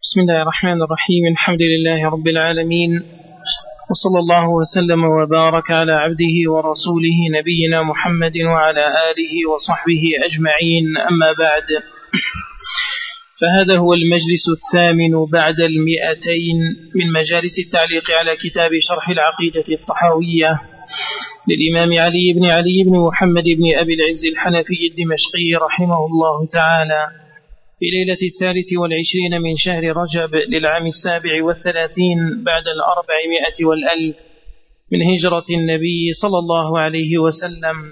بسم الله الرحمن الرحيم. الحمد لله رب العالمين، وصلى الله وسلم وبارك على عبده ورسوله نبينا محمد وعلى آله وصحبه أجمعين، أما بعد، فهذا هو المجلس الثامن بعد 200 من مجالس التعليق على كتاب شرح العقيدة الطحاوية للإمام علي بن محمد بن أبي العز الحنفي الدمشقي رحمه الله تعالى، في ليلة 23 من شهر رجب للعام 37 بعد 400 والألف من هجرة النبي صلى الله عليه وسلم.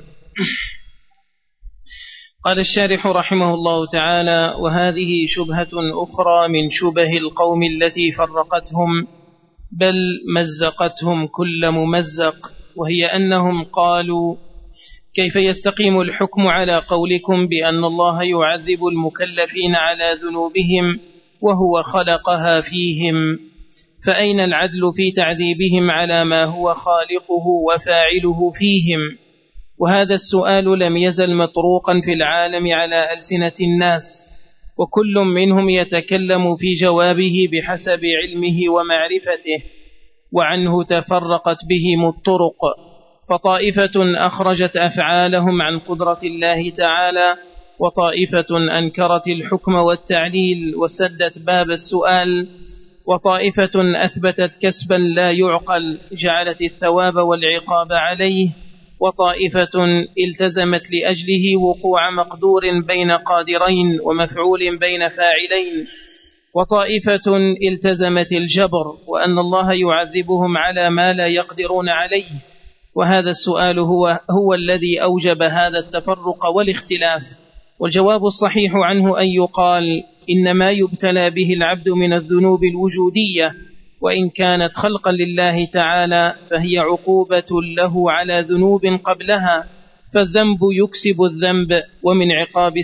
قال الشارح رحمه الله تعالى: وهذه شبهة أخرى من شبه القوم التي فرقتهم بل مزقتهم كل ممزق، وهي أنهم قالوا: كيف يستقيم الحكم على قولكم بأن الله يعذب المكلفين على ذنوبهم وهو خلقها فيهم؟ فأين العدل في تعذيبهم على ما هو خالقه وفاعله فيهم؟ وهذا السؤال لم يزل مطروقا في العالم على ألسنة الناس، وكل منهم يتكلم في جوابه بحسب علمه ومعرفته، وعنه تفرقت بهم الطرق، فطائفة أخرجت أفعالهم عن قدرة الله تعالى، وطائفة أنكرت الحكم والتعليل وسدت باب السؤال، وطائفة أثبتت كسبا لا يعقل جعلت الثواب والعقاب عليه، وطائفة التزمت لأجله وقوع مقدور بين قادرين ومفعول بين فاعلين، وطائفة التزمت الجبر وأن الله يعذبهم على ما لا يقدرون عليه. وهذا السؤال هو الذي أوجب هذا التفرق والاختلاف، والجواب الصحيح عنه أن يقال: إنما يبتلى به العبد من الذنوب الوجودية، وإن كانت خلقا لله تعالى فهي عقوبة له على ذنوب قبلها، فالذنب يكسب الذنب، ومن عقاب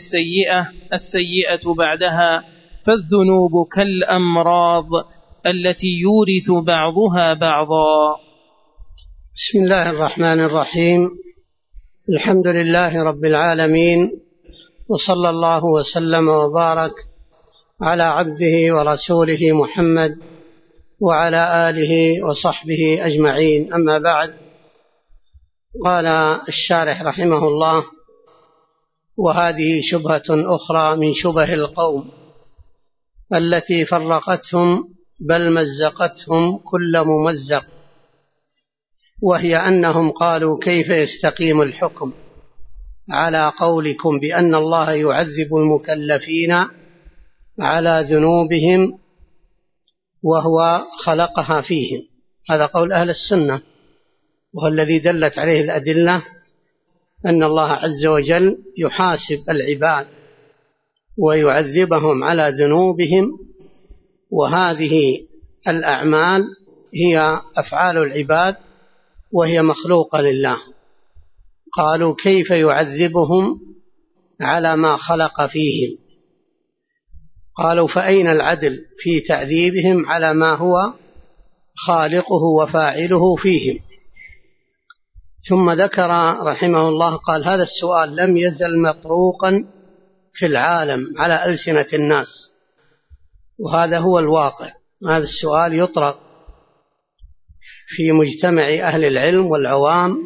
السيئة بعدها، فالذنوب كالأمراض التي يورث بعضها بعضا. بسم الله الرحمن الرحيم. الحمد لله رب العالمين، وصلى الله وسلم وبارك على عبده ورسوله محمد وعلى آله وصحبه أجمعين، أما بعد. قال الشارح رحمه الله: وهذه شبهة أخرى من شبه القوم التي فرقتهم بل مزقتهم كل ممزق، وهي أنهم قالوا: كيف يستقيم الحكم على قولكم بأن الله يعذب المكلفين على ذنوبهم وهو خلقها فيهم؟ هذا قول أهل السنة، وهو الذي دلت عليه الأدلة أن الله عز وجل يحاسب العباد ويعذبهم على ذنوبهم، وهذه الأعمال هي أفعال العباد وهي مخلوقة لله. قالوا: كيف يعذبهم على ما خلق فيهم؟ قالوا: فأين العدل في تعذيبهم على ما هو خالقه وفاعله فيهم؟ ثم ذكر رحمه الله قال: هذا السؤال لم يزل مطروقا في العالم على ألسنة الناس، وهذا هو الواقع. هذا السؤال يطرق في مجتمع أهل العلم والعوام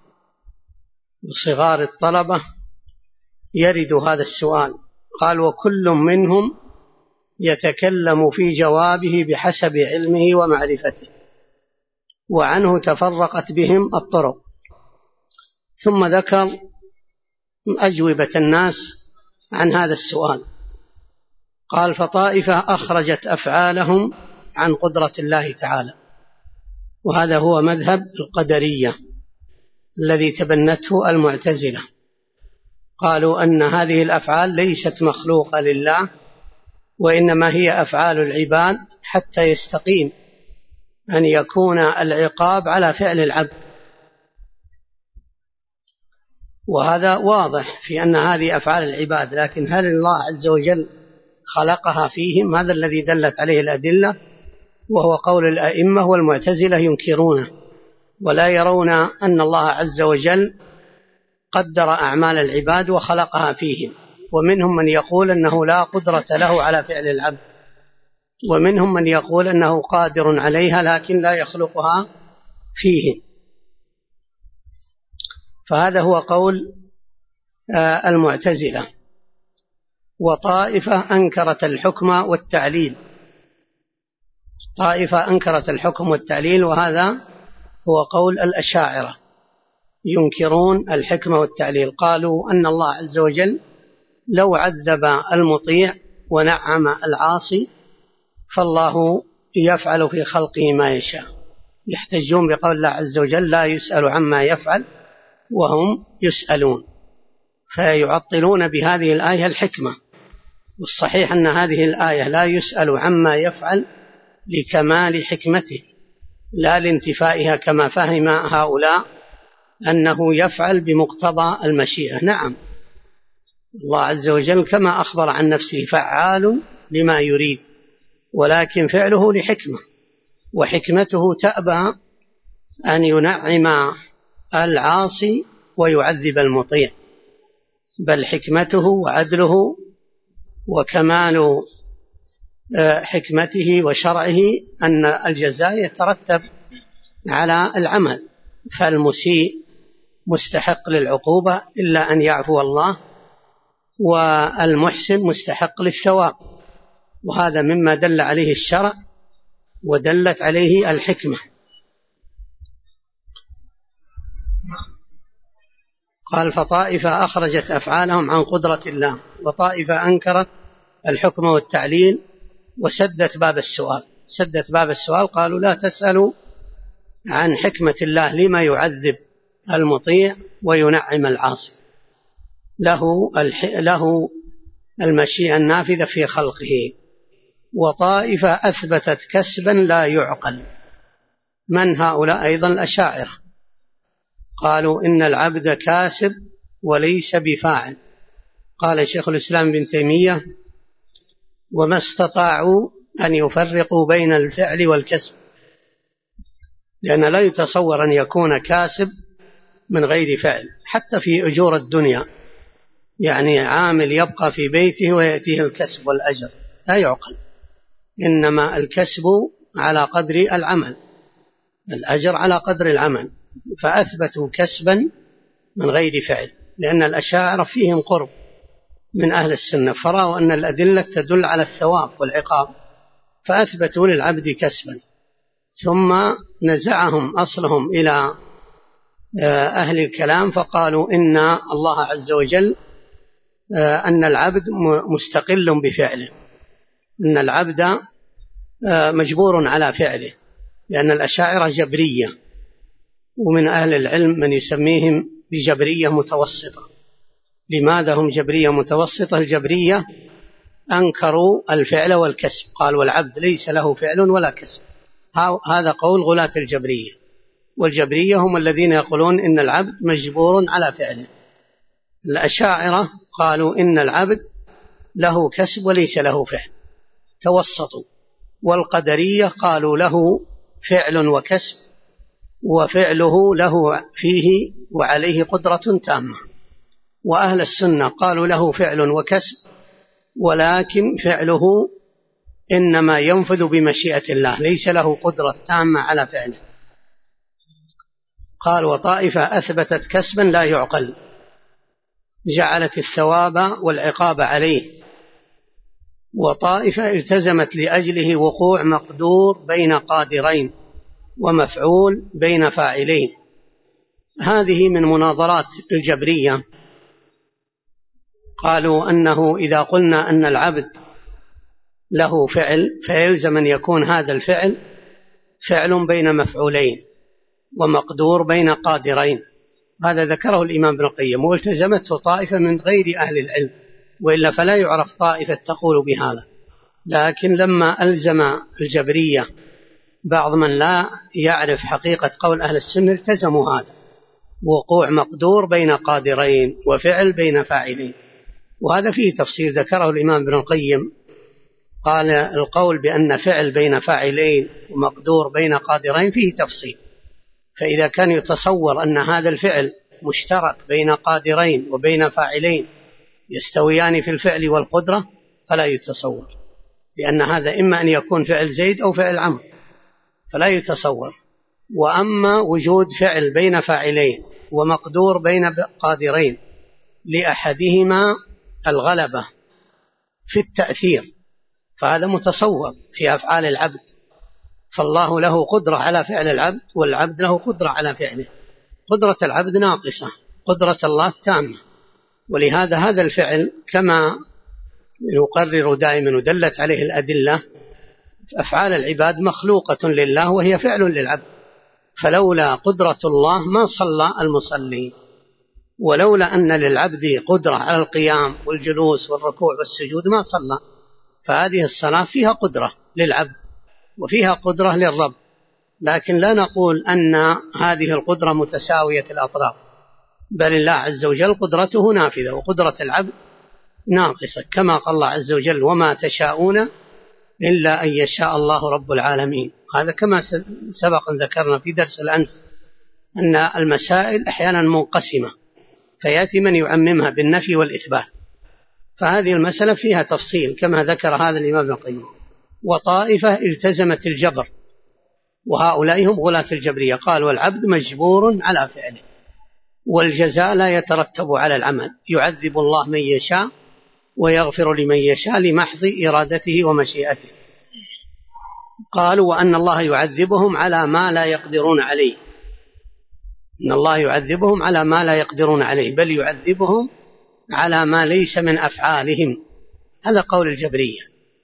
وصغار الطلبة، يرد هذا السؤال. قال: وكل منهم يتكلم في جوابه بحسب علمه ومعرفته، وعنه تفرقت بهم الطرق. ثم ذكر أجوبة الناس عن هذا السؤال. قال: فطائفة أخرجت أفعالهم عن قدرة الله تعالى، وهذا هو مذهب القدرية الذي تبنته المعتزلة. قالوا أن هذه الأفعال ليست مخلوقة لله، وإنما هي أفعال العباد حتى يستقيم أن يكون العقاب على فعل العبد. وهذا واضح في أن هذه أفعال العباد، لكن هل الله عز وجل خلقها فيهم؟ هذا الذي دلت عليه الأدلة، وهو قول الأئمة والمعتزلة ينكرونه، ولا يرون أن الله عز وجل قدر أعمال العباد وخلقها فيهم. ومنهم من يقول أنه لا قدرة له على فعل العبد، ومنهم من يقول أنه قادر عليها لكن لا يخلقها فيه. فهذا هو قول المعتزلة. وطائفة أنكرت الحكم والتعليل، طائفة أنكرت الحكم والتعليل، وهذا هو قول الأشاعرة، ينكرون الحكمة والتعليل. قالوا أن الله عز وجل لو عذب المطيع ونعم العاصي فالله يفعل في خلقه ما يشاء. يحتجون بقول الله عز وجل لا يسأل عما يفعل وهم يسألون، فيعطلون بهذه الآية الحكمة. والصحيح أن هذه الآية لا يسأل عما يفعل لكمال حكمته لا لانتفائها كما فهم هؤلاء أنه يفعل بمقتضى المشيئة. نعم، الله عز وجل كما أخبر عن نفسه فعال لما يريد، ولكن فعله لحكمة، وحكمته تأبى أن ينعم العاصي ويعذب المطيع، بل حكمته وعدله وكمال حكمته وشرعه أن الجزاء يترتب على العمل، فالمسيء مستحق للعقوبة إلا أن يعفو الله، والمحسن مستحق للثواب. وهذا مما دل عليه الشرع ودلت عليه الحكمة. قال فطائفة أخرجت أفعالهم عن قدرة الله، وطائفة أنكرت الحكم والتعليل وسدت باب السؤال. سدت باب السؤال، قالوا لا تسألوا عن حكمة الله لما يعذب المطيع وينعم العاصي، له المشيئة النافذة في خلقه. وطائفة أثبتت كسبا لا يعقل. من هؤلاء؟ أيضا الأشاعرة، قالوا إن العبد كاسب وليس بفاعل. قال شيخ الإسلام ابن تيمية وما استطاعوا أن يفرقوا بين الفعل والكسب، لأن لا يتصور أن يكون كاسب من غير فعل، حتى في أجور الدنيا، يعني عامل يبقى في بيته ويأتيه الكسب والأجر، لا يعقل. إنما الكسب على قدر العمل، الأجر على قدر العمل. فأثبتوا كسبا من غير فعل، لأن الأشاعرة فيهم قرب من أهل السنة، فرأوا أن الأدلة تدل على الثواب والعقاب، فأثبتوا للعبد كسبا. ثم نزعهم أصلهم إلى أهل الكلام، فقالوا إن الله عز وجل أن العبد مستقل بفعله، إن العبد مجبور على فعله، لأن الأشاعرة جبرية، ومن أهل العلم من يسميهم بجبرية متوسطة. لماذا هم جبرية متوسطة؟ الجبرية أنكروا الفعل والكسب، قال والعبد ليس له فعل ولا كسب. هذا قول غلاة الجبرية، والجبرية هم الذين يقولون إن العبد مجبور على فعله. الأشاعرة قالوا إن العبد له كسب وليس له فعل، توسطوا. والقدرية قالوا له فعل وكسب، وفعله له فيه وعليه قدرة تامة. وأهل السنة قالوا له فعل وكسب، ولكن فعله إنما ينفذ بمشيئة الله، ليس له قدرة تامة على فعله. قال وطائفة أثبتت كسبا لا يعقل، جعلت الثواب والعقاب عليه. وطائفة التزمت لأجله وقوع مقدور بين قادرين ومفعول بين فاعلين. هذه من مناظرات الجبرية. قالوا أنه إذا قلنا أن العبد له فعل فيلزم أن يكون هذا الفعل فعل بين مفعولين ومقدور بين قادرين. هذا ذكره الإمام ابن القيم، والتزمته طائفة من غير أهل العلم، وإلا فلا يعرف طائفة تقول بهذا. لكن لما ألزم الجبرية بعض من لا يعرف حقيقة قول أهل السنة التزموا هذا، وقوع مقدور بين قادرين وفعل بين فاعلين. وهذا فيه تفصيل ذكره الإمام ابن القيم، قال القول بأن فعل بين فاعلين ومقدور بين قادرين فيه تفصيل. فإذا كان يتصور أن هذا الفعل مشترك بين قادرين وبين فاعلين يستويان في الفعل والقدرة فلا يتصور، لأن هذا إما أن يكون فعل زيد أو فعل عمرو فلا يتصور. وأما وجود فعل بين فاعلين ومقدور بين قادرين لأحدهما الغلبة في التأثير فهذا متصور في أفعال العبد، فالله له قدرة على فعل العبد والعبد له قدرة على فعله. قدرة العبد ناقصة، قدرة الله تامة. ولهذا هذا الفعل كما يقرر دائما ودلت عليه الأدلة أفعال العباد مخلوقة لله وهي فعل للعبد، فلولا قدرة الله ما صلى المصلي، ولولا أن للعبد قدرة على القيام والجلوس والركوع والسجود ما صلى. فهذه الصلاة فيها قدرة للعبد وفيها قدرة للرب، لكن لا نقول أن هذه القدرة متساوية الأطراف، بل الله عز وجل قدرته نافذة وقدرة العبد ناقصة، كما قال الله عز وجل وما تشاءون إلا أن يشاء الله رب العالمين. هذا كما سبق ذكرنا في درس الأمس أن المسائل أحيانا منقسمة فيأتي من يعممها بالنفي والإثبات، فهذه المسألة فيها تفصيل كما ذكر هذا الإمام ابن القيم. وطائفة التزمت الجبر وهؤلاء هم غلاة الجبرية، قال والعبد مجبور على فعله والجزاء لا يترتب على العمل، يعذب الله من يشاء ويغفر لمن يشاء لمحض إرادته ومشيئته. قالوا وأن الله يعذبهم على ما لا يقدرون عليه، إن الله يعذبهم على ما لا يقدرون عليه بل يعذبهم على ما ليس من أفعالهم، هذا قول الجبرية.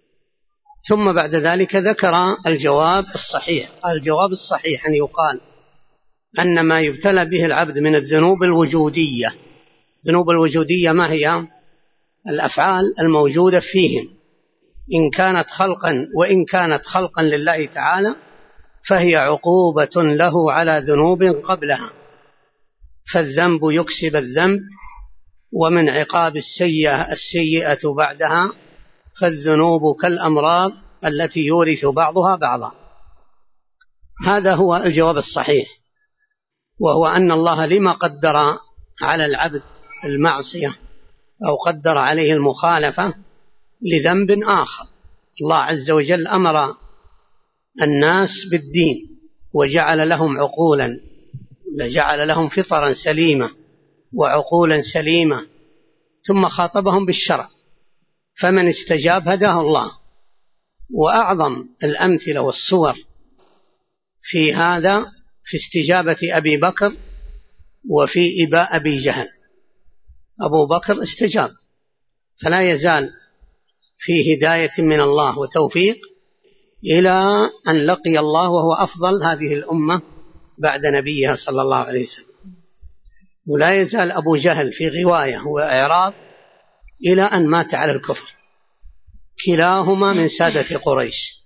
ثم بعد ذلك ذكر الجواب الصحيح. الجواب الصحيح أن يقال أن ما يبتلى به العبد من الذنوب الوجودية، الذنوب الوجودية ما هي؟ الأفعال الموجودة فيهم، إن كانت خلقا وإن كانت خلقا لله تعالى فهي عقوبة له على ذنوب قبلها، فالذنب يكسب الذنب، ومن عقاب السيئة بعدها، فالذنوب كالأمراض التي يورث بعضها بعضا. هذا هو الجواب الصحيح، وهو أن الله لما قدر على العبد المعصية أو قدر عليه المخالفة لذنب آخر. الله عز وجل أمر الناس بالدين وجعل لهم عقولا، جعل لهم فطرا سليمة وعقولا سليمة، ثم خاطبهم بالشرع، فمن استجاب هداه الله. وأعظم الأمثلة والصور في هذا في استجابة أبي بكر وفي إباء أبي جهل. أبو بكر استجاب فلا يزال في هداية من الله وتوفيق إلى أن لقي الله وهو أفضل هذه الأمة بعد نبيها صلى الله عليه وسلم. ولا يزال أبو جهل في غواية وإعراض إلى أن مات على الكفر. كلاهما من سادة قريش،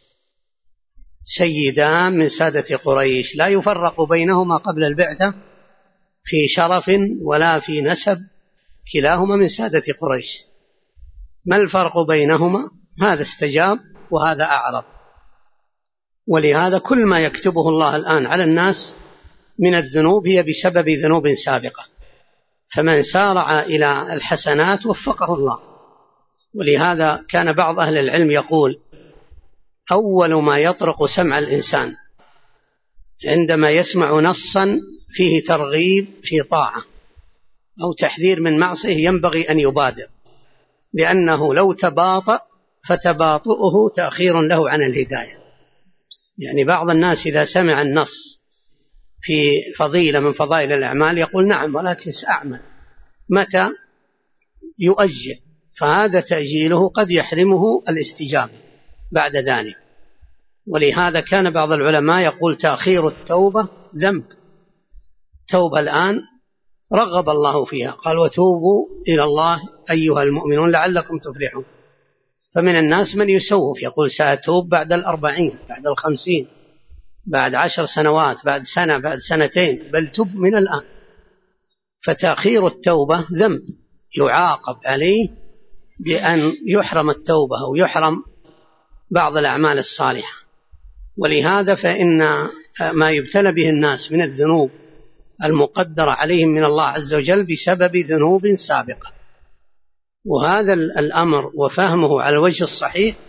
سيدان من سادة قريش، لا يفرق بينهما قبل البعثة في شرف ولا في نسب، كلاهما من سادة قريش. ما الفرق بينهما؟ هذا استجاب وهذا أعرض. ولهذا كل ما يكتبه الله الآن على الناس من الذنوب هي بسبب ذنوب سابقة، فمن سارع إلى الحسنات وفقه الله. ولهذا كان بعض أهل العلم يقول أول ما يطرق سمع الإنسان عندما يسمع نصا فيه ترغيب في طاعة أو تحذير من معصية ينبغي أن يبادر، لأنه لو تباطأ فتباطؤه تأخير له عن الهداية. يعني بعض الناس إذا سمع النص في فضيلة من فضائل الأعمال يقول نعم ولكن سأعمل، متى؟ يؤجل، فهذا تأجيله قد يحرمه الاستجابة بعد ذلك. ولهذا كان بعض العلماء يقول تأخير التوبة ذنب، توبة الآن رغب الله فيها، قال وتوبوا إلى الله أيها المؤمنون لعلكم تفلحون. فمن الناس من يسوف يقول سأتوب بعد 40 بعد 50 بعد 10 سنوات بعد سنة بعد سنتين، بل تب من الآن. فتأخير التوبة ذنب يعاقب عليه بأن يحرم التوبة أو يحرم بعض الأعمال الصالحة. ولهذا فإن ما يبتلى به الناس من الذنوب المقدرة عليهم من الله عز وجل بسبب ذنوب سابقة. وهذا الأمر وفهمه على الوجه الصحيح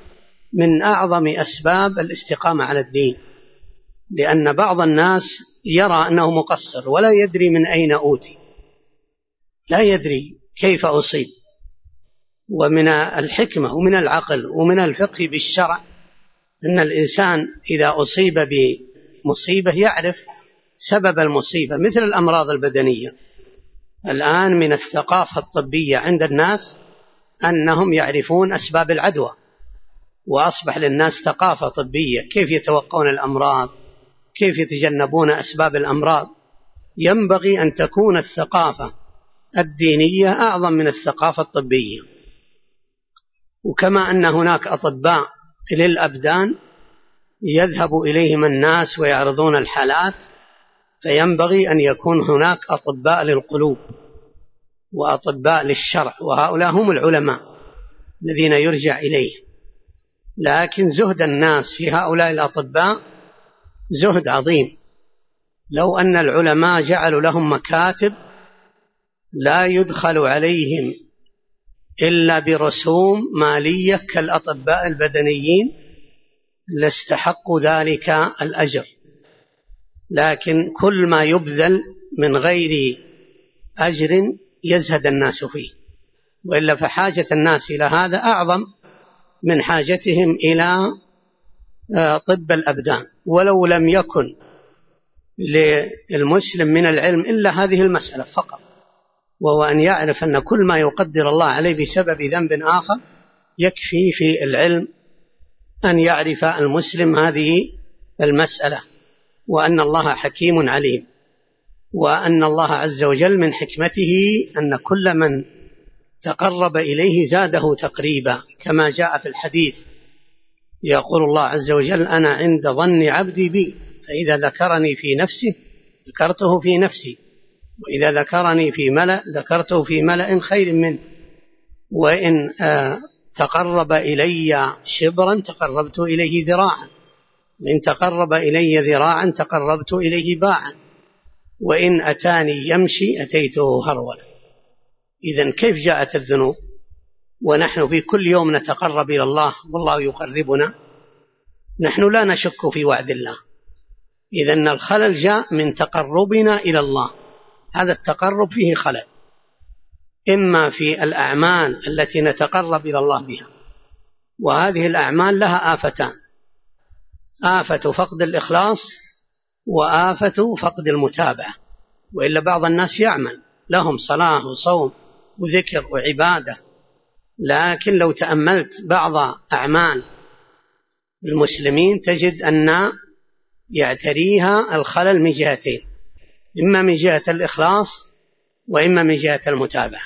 من أعظم أسباب الاستقامة على الدين، لأن بعض الناس يرى أنه مقصر ولا يدري من أين أوتي، لا يدري كيف أصيب. ومن الحكمة ومن العقل ومن الفقه بالشرع أن الإنسان إذا أصيب بمصيبة يعرف سبب المصيبة، مثل الأمراض البدنية. الآن من الثقافة الطبية عند الناس أنهم يعرفون أسباب العدوى، وأصبح للناس ثقافة طبية كيف يتوقون الأمراض، كيف يتجنبون أسباب الأمراض. ينبغي أن تكون الثقافة الدينية أعظم من الثقافة الطبية. وكما أن هناك أطباء للأبدان يذهب إليهم الناس ويعرضون الحالات، فينبغي أن يكون هناك أطباء للقلوب وأطباء للشرع، وهؤلاء هم العلماء الذين يرجع إليه. لكن زهد الناس في هؤلاء الأطباء زهد عظيم. لو أن العلماء جعلوا لهم مكاتب لا يدخل عليهم إلا برسوم مالية كالأطباء البدنيين لاستحقوا ذلك الأجر، لكن كل ما يبذل من غير أجر يزهد الناس فيه، وإلا فحاجة الناس إلى هذا أعظم من حاجتهم إلى طب الأبدان. ولو لم يكن للمسلم من العلم إلا هذه المسألة فقط، وهو أن يعرف أن كل ما يقدر الله عليه بسبب ذنب آخر يكفي في العلم أن يعرف المسلم هذه المسألة، وأن الله حكيم عليم، وأن الله عز وجل من حكمته أن كل من تقرب إليه زاده تقريبا، كما جاء في الحديث يقول الله عز وجل: أنا عند ظن عبدي بي، فإذا ذكرني في نفسه ذكرته في نفسي، وإذا ذكرني في ملأ ذكرته في ملأ خير منه، وإن تقرب إلي شبرا تقربت إليه ذراعا، وإن تقرب إلي ذراعا تقربت إليه باعا، وإن أتاني يمشي أتيته هرولا. إذن كيف جاءت الذنوب ونحن في كل يوم نتقرب إلى الله والله يقربنا؟ نحن لا نشك في وعد الله. إذن الخلل جاء من تقربنا إلى الله، هذا التقرب فيه خلل، إما في الأعمال التي نتقرب إلى الله بها، وهذه الأعمال لها آفتان: آفة فقد الإخلاص وآفة فقد المتابعة. وإلا بعض الناس يعمل لهم صلاة وصوم وذكر وعبادة، لكن لو تأملت بعض أعمال المسلمين تجد أن يعتريها الخلل من جهتين: إما من جهة الإخلاص وإما من جهة المتابعة.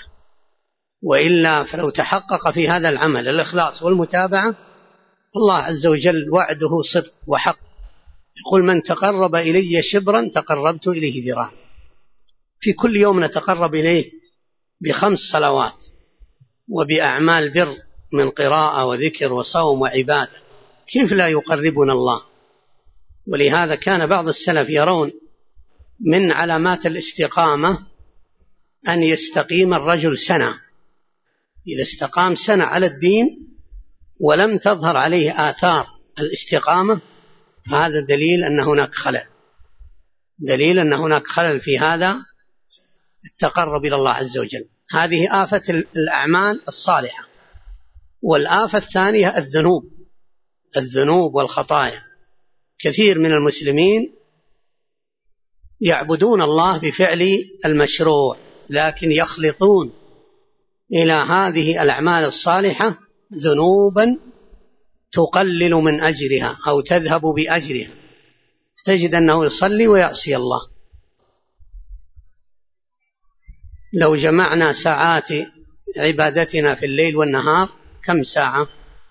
وإلا فلو تحقق في هذا العمل الإخلاص والمتابعة، الله عز وجل وعده صدق وحق، يقول: من تقرب إلي شبرا تقربت إليه ذراعا. في كل يوم نتقرب إليه ب5 صلوات وبأعمال بر من قراءة وذكر وصوم وعبادة، كيف لا يقربنا الله؟ ولهذا كان بعض السلف يرون من علامات الاستقامة أن يستقيم الرجل سنة. إذا استقام سنة على الدين ولم تظهر عليه آثار الاستقامة، هذا دليل أن هناك خلل، دليل أن هناك خلل في هذا التقرب إلى الله عز وجل. هذه آفة الأعمال الصالحة. والآفة الثانية الذنوب والخطايا. كثير من المسلمين يعبدون الله بفعل المشروع، لكن يخلطون إلى هذه الأعمال الصالحة ذنوبا تقلل من أجرها أو تذهب بأجرها، تجد أنه يصلي ويعصي الله. لو جمعنا ساعات عبادتنا في الليل والنهار كم ساعة؟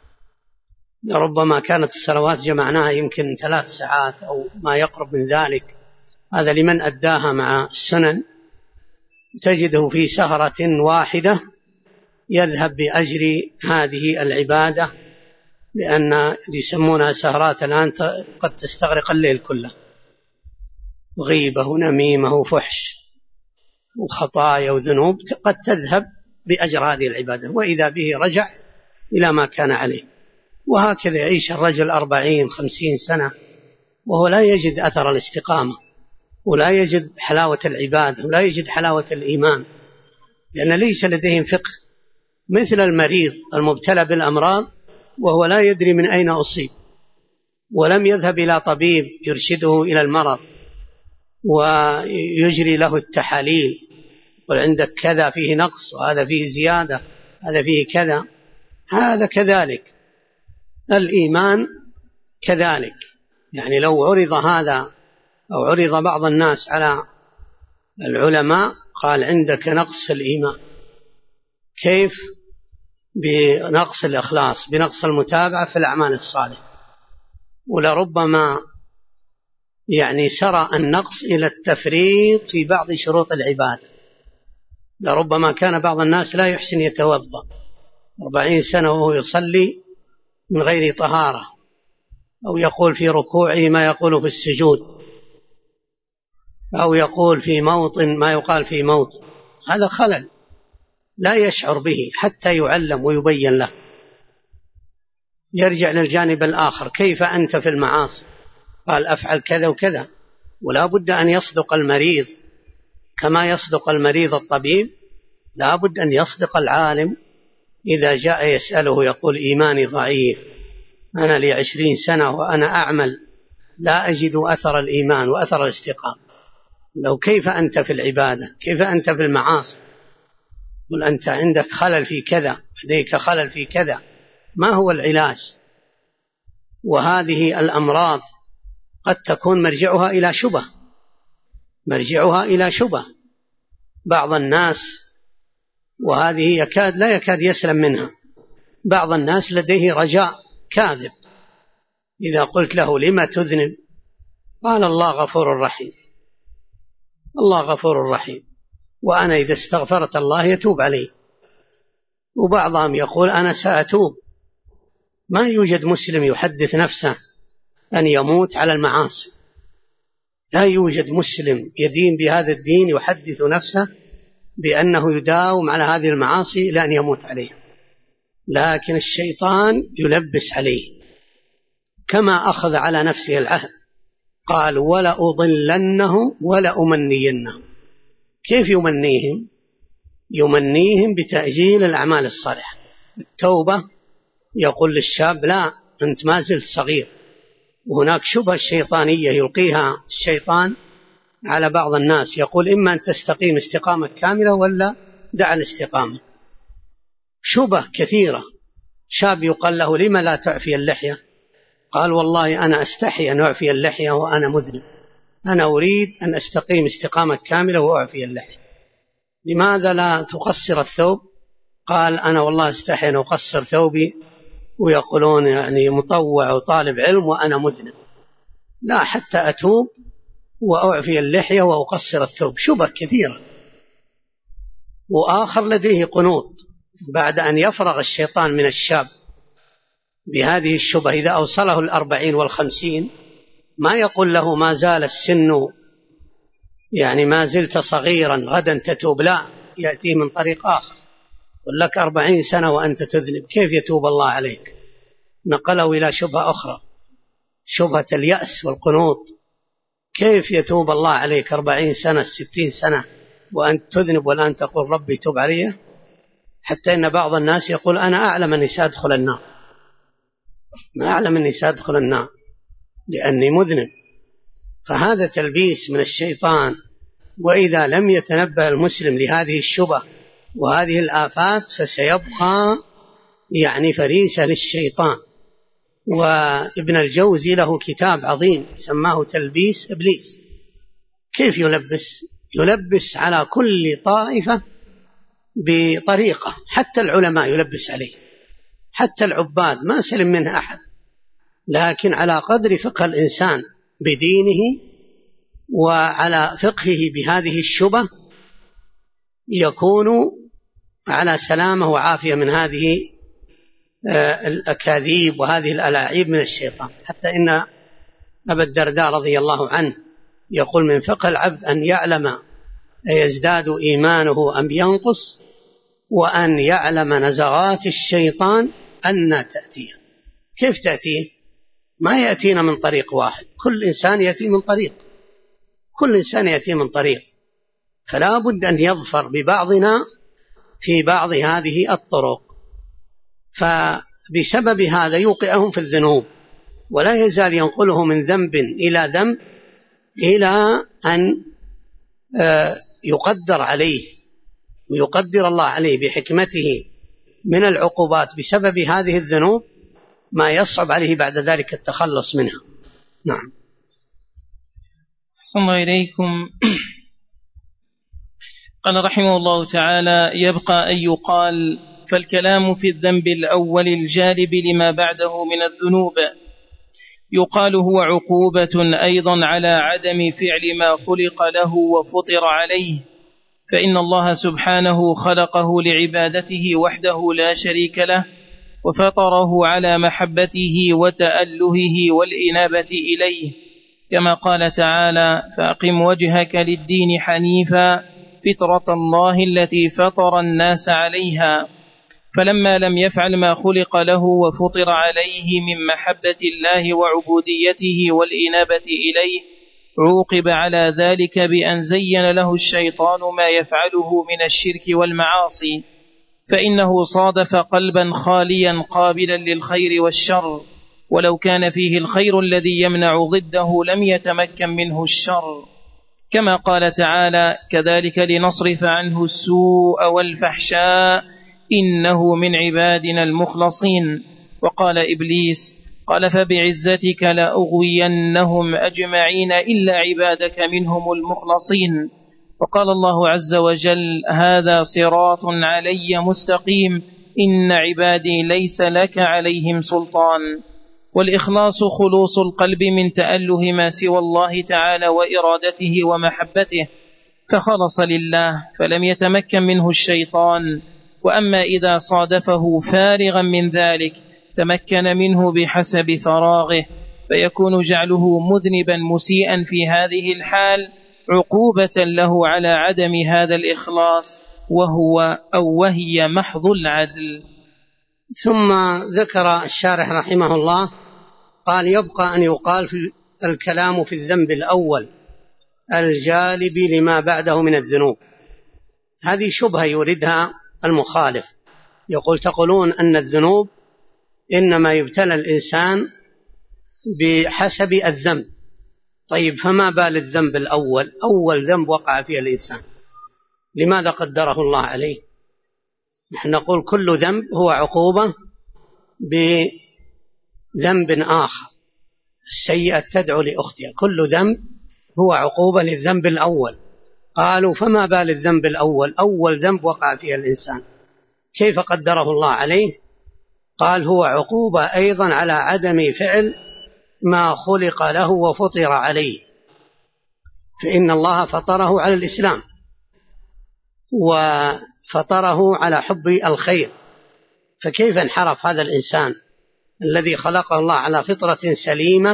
لربما كانت الصلوات جمعناها يمكن 3 ساعات أو ما يقرب من ذلك، هذا لمن أداها مع السنن. تجده في سهرة واحدة يذهب بأجر هذه العبادة، لأن يسمونها سهرات الآن قد تستغرق الليل كله، غيبة ونميمة وفحش وخطايا وذنوب قد تذهب بأجر هذه العبادة، وإذا به رجع إلى ما كان عليه. وهكذا يعيش الرجل 40-50 سنة وهو لا يجد أثر الاستقامة، ولا يجد حلاوة العبادة، ولا يجد حلاوة الإيمان، لأن ليس لديهم فقه، مثل المريض المبتلى بالأمراض وهو لا يدري من أين أصيب، ولم يذهب إلى طبيب يرشده إلى المرض ويجري له التحاليل، قل عندك كذا فيه نقص، وهذا فيه زيادة، هذا فيه كذا. هذا كذلك الإيمان كذلك، يعني لو عرض هذا أو عرض بعض الناس على العلماء قال عندك نقص في الإيمان، كيف؟ بنقص الإخلاص، بنقص المتابعة في الأعمال الصالحة، ولربما يعني سرى النقص إلى التفريط في بعض شروط العبادة. لربما كان بعض الناس لا يحسن يتوضأ 40 سنة وهو يصلي من غير طهارة، أو يقول في ركوعه ما يقول في السجود، أو يقول في موطن ما يقال في موطن. هذا خلل لا يشعر به حتى يعلم ويبين له. يرجع للجانب الآخر، كيف أنت في المعاصي؟ قال أفعل كذا وكذا. ولا بد أن يصدق المريض كما يصدق المريض الطبيب، لا بد أن يصدق العالم إذا جاء يسأله يقول إيماني ضعيف، أنا لي 20 سنة وأنا أعمل لا أجد أثر الإيمان وأثر الاستقامة. لو كيف أنت في العبادة؟ كيف أنت في المعاصي؟ قل أنت عندك خلل في كذا، لديك خلل في كذا، ما هو العلاج؟ وهذه الأمراض قد تكون مرجعها إلى شبه، مرجعها إلى شبه. بعض الناس، وهذه لا يكاد يسلم منها، بعض الناس لديه رجاء كاذب، إذا قلت له لما تذنب؟ قال الله غفور رحيم، الله غفور رحيم، وأنا إذا استغفرت الله يتوب عليه. وبعضهم يقول أنا سأتوب. ما يوجد مسلم يحدث نفسه أن يموت على المعاصي، لا يوجد مسلم يدين بهذا الدين يحدث نفسه بأنه يداوم على هذه المعاصي إلى أن يموت عليها، لكن الشيطان يلبس عليه، كما أخذ على نفسه العهد، قال ولا أضلنهم ولا أمنينهم. كيف يمنيهم؟ يمنيهم بتأجيل الأعمال الصالحة. التوبة يقول للشاب لا أنت ما زلت صغير، وهناك شبهة شيطانية يلقيها الشيطان على بعض الناس، يقول إما أن تستقيم استقامة كاملة ولا دع الاستقامة. شبه كثيرة. شاب يقال له لما لا تعفي اللحية؟ قال والله أنا أستحي أن أعفي اللحية وأنا مذنب، أنا أريد أن أستقيم استقامة كاملة وأعفي اللحية. لماذا لا تقصر الثوب؟ قال أنا والله أستحي أن أقصر ثوبي ويقولون يعني مطوع وطالب علم وأنا مذنب، لا حتى أتوب وأعفي اللحية وأقصر الثوب. شبه كثيرة. وآخر لديه قنوط بعد أن يفرغ الشيطان من الشاب بهذه الشبه، إذا أوصله 40 و50 ما يقول له ما زال السن يعني ما زلت صغيرا غدا تتوب، لا، يأتي من طريق آخر، يقول لك 40 سنة وأنت تذنب، كيف يتوب الله عليك؟ نقله إلى شبهة أخرى، شبهة اليأس والقنوط. كيف يتوب الله عليك 40 سنة 60 سنة وأنت تذنب والآن تقول ربي توب علي؟ حتى إن بعض الناس يقول أنا أعلم أني سأدخل النار، ما أعلم أني سأدخل النار لأني مذنب. فهذا تلبيس من الشيطان. وإذا لم يتنبه المسلم لهذه الشبه وهذه الآفات فسيبقى يعني فريسة للشيطان. وابن الجوزي له كتاب عظيم سماه تلبيس إبليس. كيف يلبس؟ يلبس على كل طائفة بطريقة، حتى العلماء يلبس عليه، حتى العباد ما سلم منها أحد، لكن على قدر فقه الإنسان بدينه وعلى فقهه بهذه الشبه يكون على سلامة وعافية من هذه الأكاذيب وهذه الألاعيب من الشيطان. حتى إن أبا الدرداء رضي الله عنه يقول من فقه العبد أن يعلم أيزداد إيمانه أم ينقص، وأن يعلم نزغات الشيطان أن تأتيه. كيف تأتيه؟ ما يأتينا من طريق واحد، كل إنسان يأتي من طريق، كل إنسان يأتي من طريق، فلا بد أن يظفر ببعضنا في بعض هذه الطرق، فبسبب هذا يوقعهم في الذنوب، ولا يزال ينقله من ذنب إلى ذنب إلى أن يقدر عليه ويقدر الله عليه بحكمته من العقوبات بسبب هذه الذنوب ما يصعب عليه بعد ذلك التخلص منها. نعم. أحسن الله إليكم. قال رحمه الله تعالى: يبقى أن يقال: فالكلام في الذنب الأول الجالب لما بعده من الذنوب يقال هو عقوبة أيضا على عدم فعل ما خلق له وفطر عليه، فإن الله سبحانه خلقه لعبادته وحده لا شريك له، وفطره على محبته وتألهه والإنابة إليه، كما قال تعالى: فأقم وجهك للدين حنيفا فطرة الله التي فطر الناس عليها. فلما لم يفعل ما خلق له وفطر عليه من محبة الله وعبوديته والإنابة إليه عوقب على ذلك بأن زين له الشيطان ما يفعله من الشرك والمعاصي، فإنه صادف قلبا خاليا قابلا للخير والشر، ولو كان فيه الخير الذي يمنع ضده لم يتمكن منه الشر، كما قال تعالى: كذلك لنصرف عنه السوء والفحشاء إنه من عبادنا المخلصين. وقال إبليس: قال فبعزتك لأغوينهم أجمعين إلا عبادك منهم المخلصين. وقال الله عز وجل: هذا صراط علي مستقيم إن عبادي ليس لك عليهم سلطان. والإخلاص خلوص القلب من تأله ما سوى الله تعالى وإرادته ومحبته، فخلص لله فلم يتمكن منه الشيطان. وأما إذا صادفه فارغا من ذلك تمكن منه بحسب فراغه، فيكون جعله مذنبا مسيئا في هذه الحال عقوبة له على عدم هذا الإخلاص وهي محض العدل. ثم ذكر الشارح رحمه الله قال: يبقى أن يقال في الكلام في الذنب الأول الجالب لما بعده من الذنوب. هذه شبهة يريدها المخالف، يقول: تقولون أن الذنوب إنما يبتلى الإنسان بحسب الذنب، طيب فما بال الذنب الأول؟ أول ذنب وقع فيه الإنسان لماذا قدره الله عليه؟ نحن نقول كل ذنب هو عقوبة بذنب آخر، السيئة تدعو لأختها، كل ذنب هو عقوبة للذنب الأول. قالوا: فما بال الذنب الأول؟ أول ذنب وقع فيه الإنسان كيف قدره الله عليه؟ قال: هو عقوبة أيضا على عدم فعل ما خلق له وفطر عليه، فإن الله فطره على الإسلام وفطره على حب الخير، فكيف انحرف هذا الإنسان الذي خلقه الله على فطرة سليمة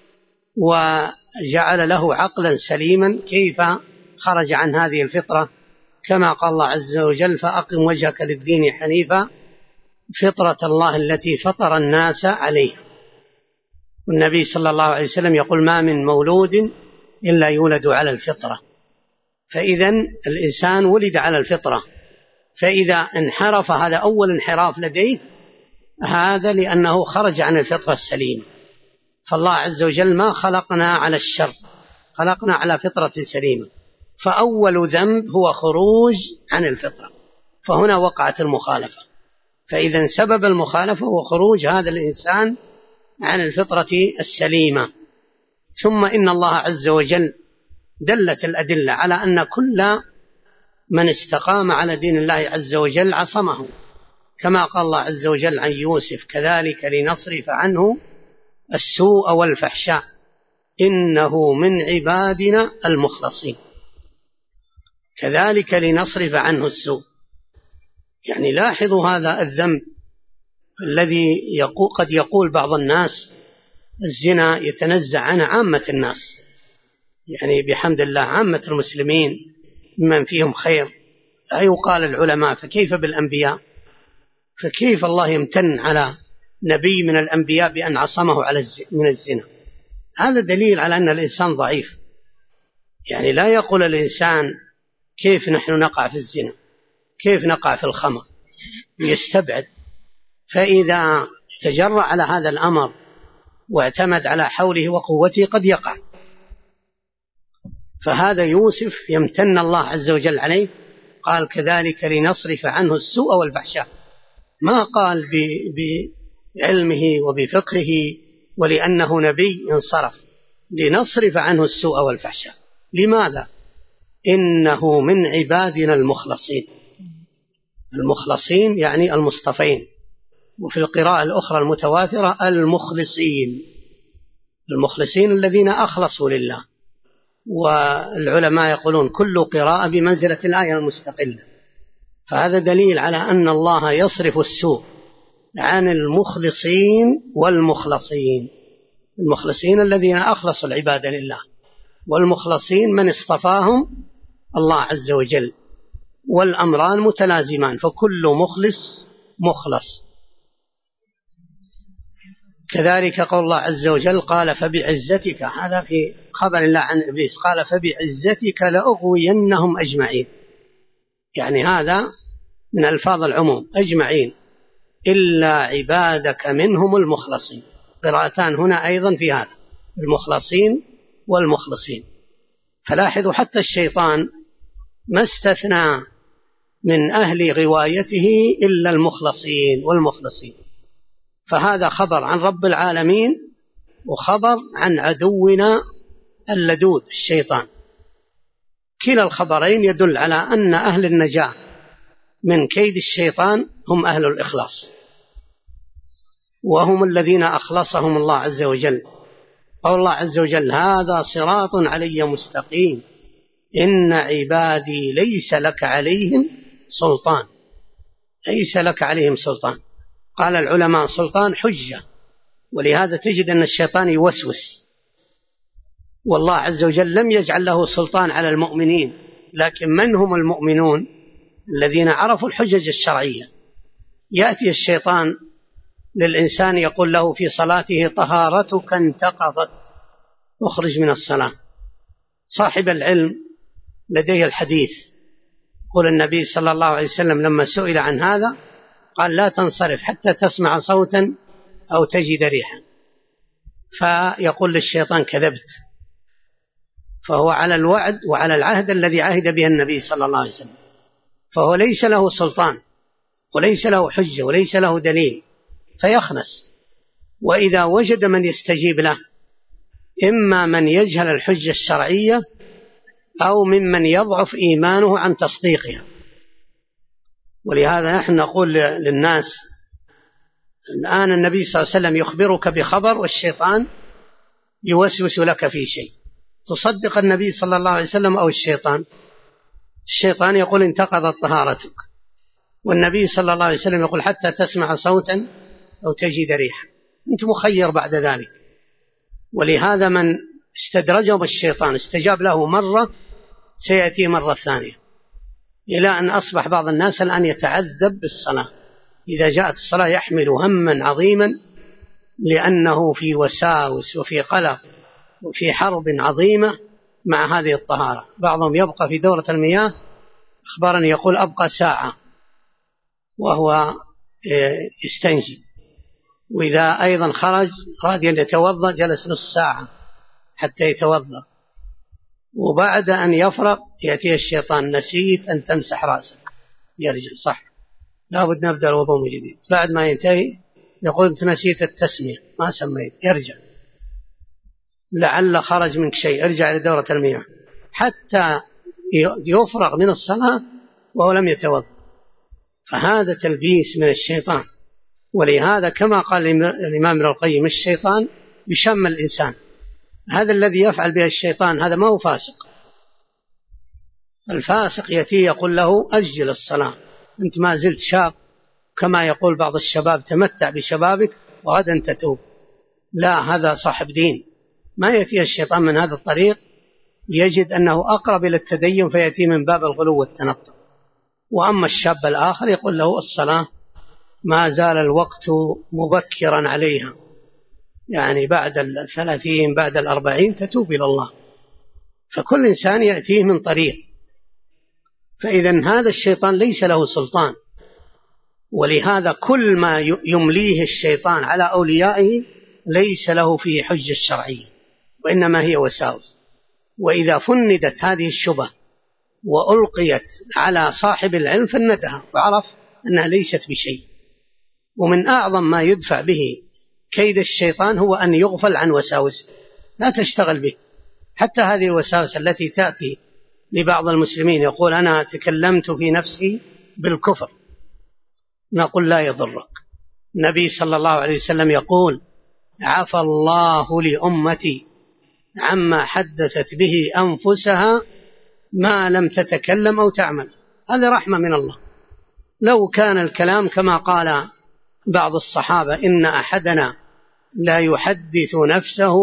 وجعل له عقلا سليما، كيف خرج عن هذه الفطرة؟ كما قال الله عز وجل: فأقم وجهك للدين حنيفا فطرة الله التي فطر الناس عليها. والنبي صلى الله عليه وسلم يقول: ما من مولود إلا يولد على الفطرة، فإذا الإنسان ولد على الفطرة، فإذا انحرف هذا أول انحراف لديه، هذا لأنه خرج عن الفطرة السليمة. فالله عز وجل ما خلقنا على الشر، خلقنا على فطرة سليمة، فأول ذنب هو خروج عن الفطرة، فهنا وقعت المخالفة. فإذا سبب المخالفة هو خروج هذا الإنسان عن الفطرة السليمة. ثم إن الله عز وجل دلت الأدلة على أن كل من استقام على دين الله عز وجل عصمه، كما قال الله عز وجل عن يوسف: كذلك لنصرف عنه السوء والفحشاء إنه من عبادنا المخلصين. كذلك لنصرف عنه السوء، يعني لاحظوا هذا الذنب الذي قد يقول بعض الناس الزنا يتنزع عنه عامة الناس، يعني بحمد الله عامة المسلمين ممن فيهم خير، لا يقال العلماء، فكيف بالأنبياء؟ فكيف الله يمتن على نبي من الأنبياء بأن عصمه من الزنا. هذا دليل على أن الإنسان ضعيف. يعني لا يقول الإنسان كيف نحن نقع في الزنا، كيف نقع في الخمر، يستبعد. فإذا تجرأ على هذا الأمر واعتمد على حوله وقوته قد يقع. فهذا يوسف يمتن الله عز وجل عليه، قال كذلك لنصرف عنه السوء والفحشاء، ما قال بعلمه وبفقهه ولأنه نبي انصرف، لنصرف عنه السوء والفحشاء. لماذا؟ إنه من عبادنا المخلصين. المخلصين يعني المصطفين، وفي القراءة الأخرى المتواترة المخلصين، المخلصين الذين أخلصوا لله. والعلماء يقولون كل قراءة بمنزلة الآية المستقلة. فهذا دليل على أن الله يصرف السوء عن المخلصين والمخلصين. المخلصين الذين أخلصوا العبادة لله، والمخلصين من اصطفاهم الله عز وجل. والأمران متلازمان، فكل مخلص مخلص. كذلك قول الله عز وجل قال فبعزتك، هذا في خبر الله عن إبليس، قال فبعزتك لأغوينهم أجمعين. يعني هذا من ألفاظ العموم، أجمعين إلا عبادك منهم المخلصين. قراءتان هنا أيضا في هذا، المخلصين والمخلصين. فلاحظوا حتى الشيطان ما استثنى من أهل غوايته إلا المخلصين والمخلصين. فهذا خبر عن رب العالمين وخبر عن عدونا اللدود الشيطان. كلا الخبرين يدل على أن أهل النجاة من كيد الشيطان هم أهل الإخلاص، وهم الذين أخلصهم الله عز وجل. قال الله عز وجل هذا صراط علي مستقيم إن عبادي ليس لك عليهم سلطان. ليس لك عليهم سلطان. قال العلماء سلطان حجة، ولهذا تجد أن الشيطان يوسوس، والله عز وجل لم يجعل له سلطان على المؤمنين. لكن من هم المؤمنون؟ الذين عرفوا الحجج الشرعية. يأتي الشيطان للإنسان يقول له في صلاته طهارتك انتقضت، اخرج من الصلاة. صاحب العلم لديه الحديث، قال النبي صلى الله عليه وسلم لما سئل عن هذا قال لا تنصرف حتى تسمع صوتا أو تجد ريحا. فيقول للشيطان كذبت، فهو على الوعد وعلى العهد الذي عهد به النبي صلى الله عليه وسلم، فهو ليس له سلطان وليس له حجة وليس له دليل، فيخنس. وإذا وجد من يستجيب له، إما من يجهل الحجة الشرعية أو ممن يضعف إيمانه عن تصديقها. ولهذا نحن نقول للناس الآن النبي صلى الله عليه وسلم يخبرك بخبر والشيطان يوسوس لك في شيء، تصدق النبي صلى الله عليه وسلم أو الشيطان؟ الشيطان يقول انتقضت طهارتك، والنبي صلى الله عليه وسلم يقول حتى تسمع صوتا أو تجد ريحا. أنت مخير بعد ذلك. ولهذا من استدرجهم الشيطان استجاب له مرة سيأتي مرة ثانية، إلى أن أصبح بعض الناس الآن يتعذب بالصلاة. إذا جاءت الصلاة يحمل هما عظيما لأنه في وساوس وفي قلق وفي حرب عظيمة مع هذه الطهارة. بعضهم يبقى في دورة المياه، أخبرني يقول أبقى ساعة وهو يستنجي، وإذا أيضا خرج راد يتوضأ جلس نص ساعة حتى يتوضأ، وبعد أن يفرغ يأتي الشيطان نسيت أن تمسح رأسك، يرجع صح لابد نبدأ الوضوء من جديد. بعد ما ينتهي يقول أنت نسيت التسمية ما سميت، يرجع لعل خرج منك شيء، ارجع إلى دورة المياه حتى يفرغ من الصلاة وهو لم يتوضأ. فهذا تلبيس من الشيطان. ولهذا كما قال الإمام ابن القيم الشيطان يشم الإنسان. هذا الذي يفعل به الشيطان هذا ما هو فاسق. الفاسق يأتي يقول له أجل الصلاة، أنت ما زلت شاب، كما يقول بعض الشباب تمتع بشبابك وغدا تتوب. لا، هذا صاحب دين. ما يأتي الشيطان من هذا الطريق، يجد أنه أقرب إلى التدين فيأتي من باب الغلو والتنطع. وأما الشاب الآخر يقول له الصلاة ما زال الوقت مبكرا عليها، يعني بعد 30 بعد 40 تتوب إلى الله، فكل إنسان يأتيه من طريق. فإذا هذا الشيطان ليس له سلطان، ولهذا كل ما يمليه الشيطان على أوليائه ليس له فيه حجة شرعية، وإنما هي وساوس. وإذا فندت هذه الشبهة وألقيت على صاحب العلم فندها وعرف أنها ليست بشيء. ومن أعظم ما يدفع به كيد الشيطان هو أن يغفل عن وساوسه، لا تشتغل به. حتى هذه الوساوس التي تأتي لبعض المسلمين يقول أنا تكلمت في نفسي بالكفر، نقول لا يضرك. النبي صلى الله عليه وسلم يقول عفى الله لأمتي عما حدثت به أنفسها ما لم تتكلم أو تعمل. هذا رحمة من الله. لو كان الكلام كما قال بعض الصحابة إن أحدنا لا يحدث نفسه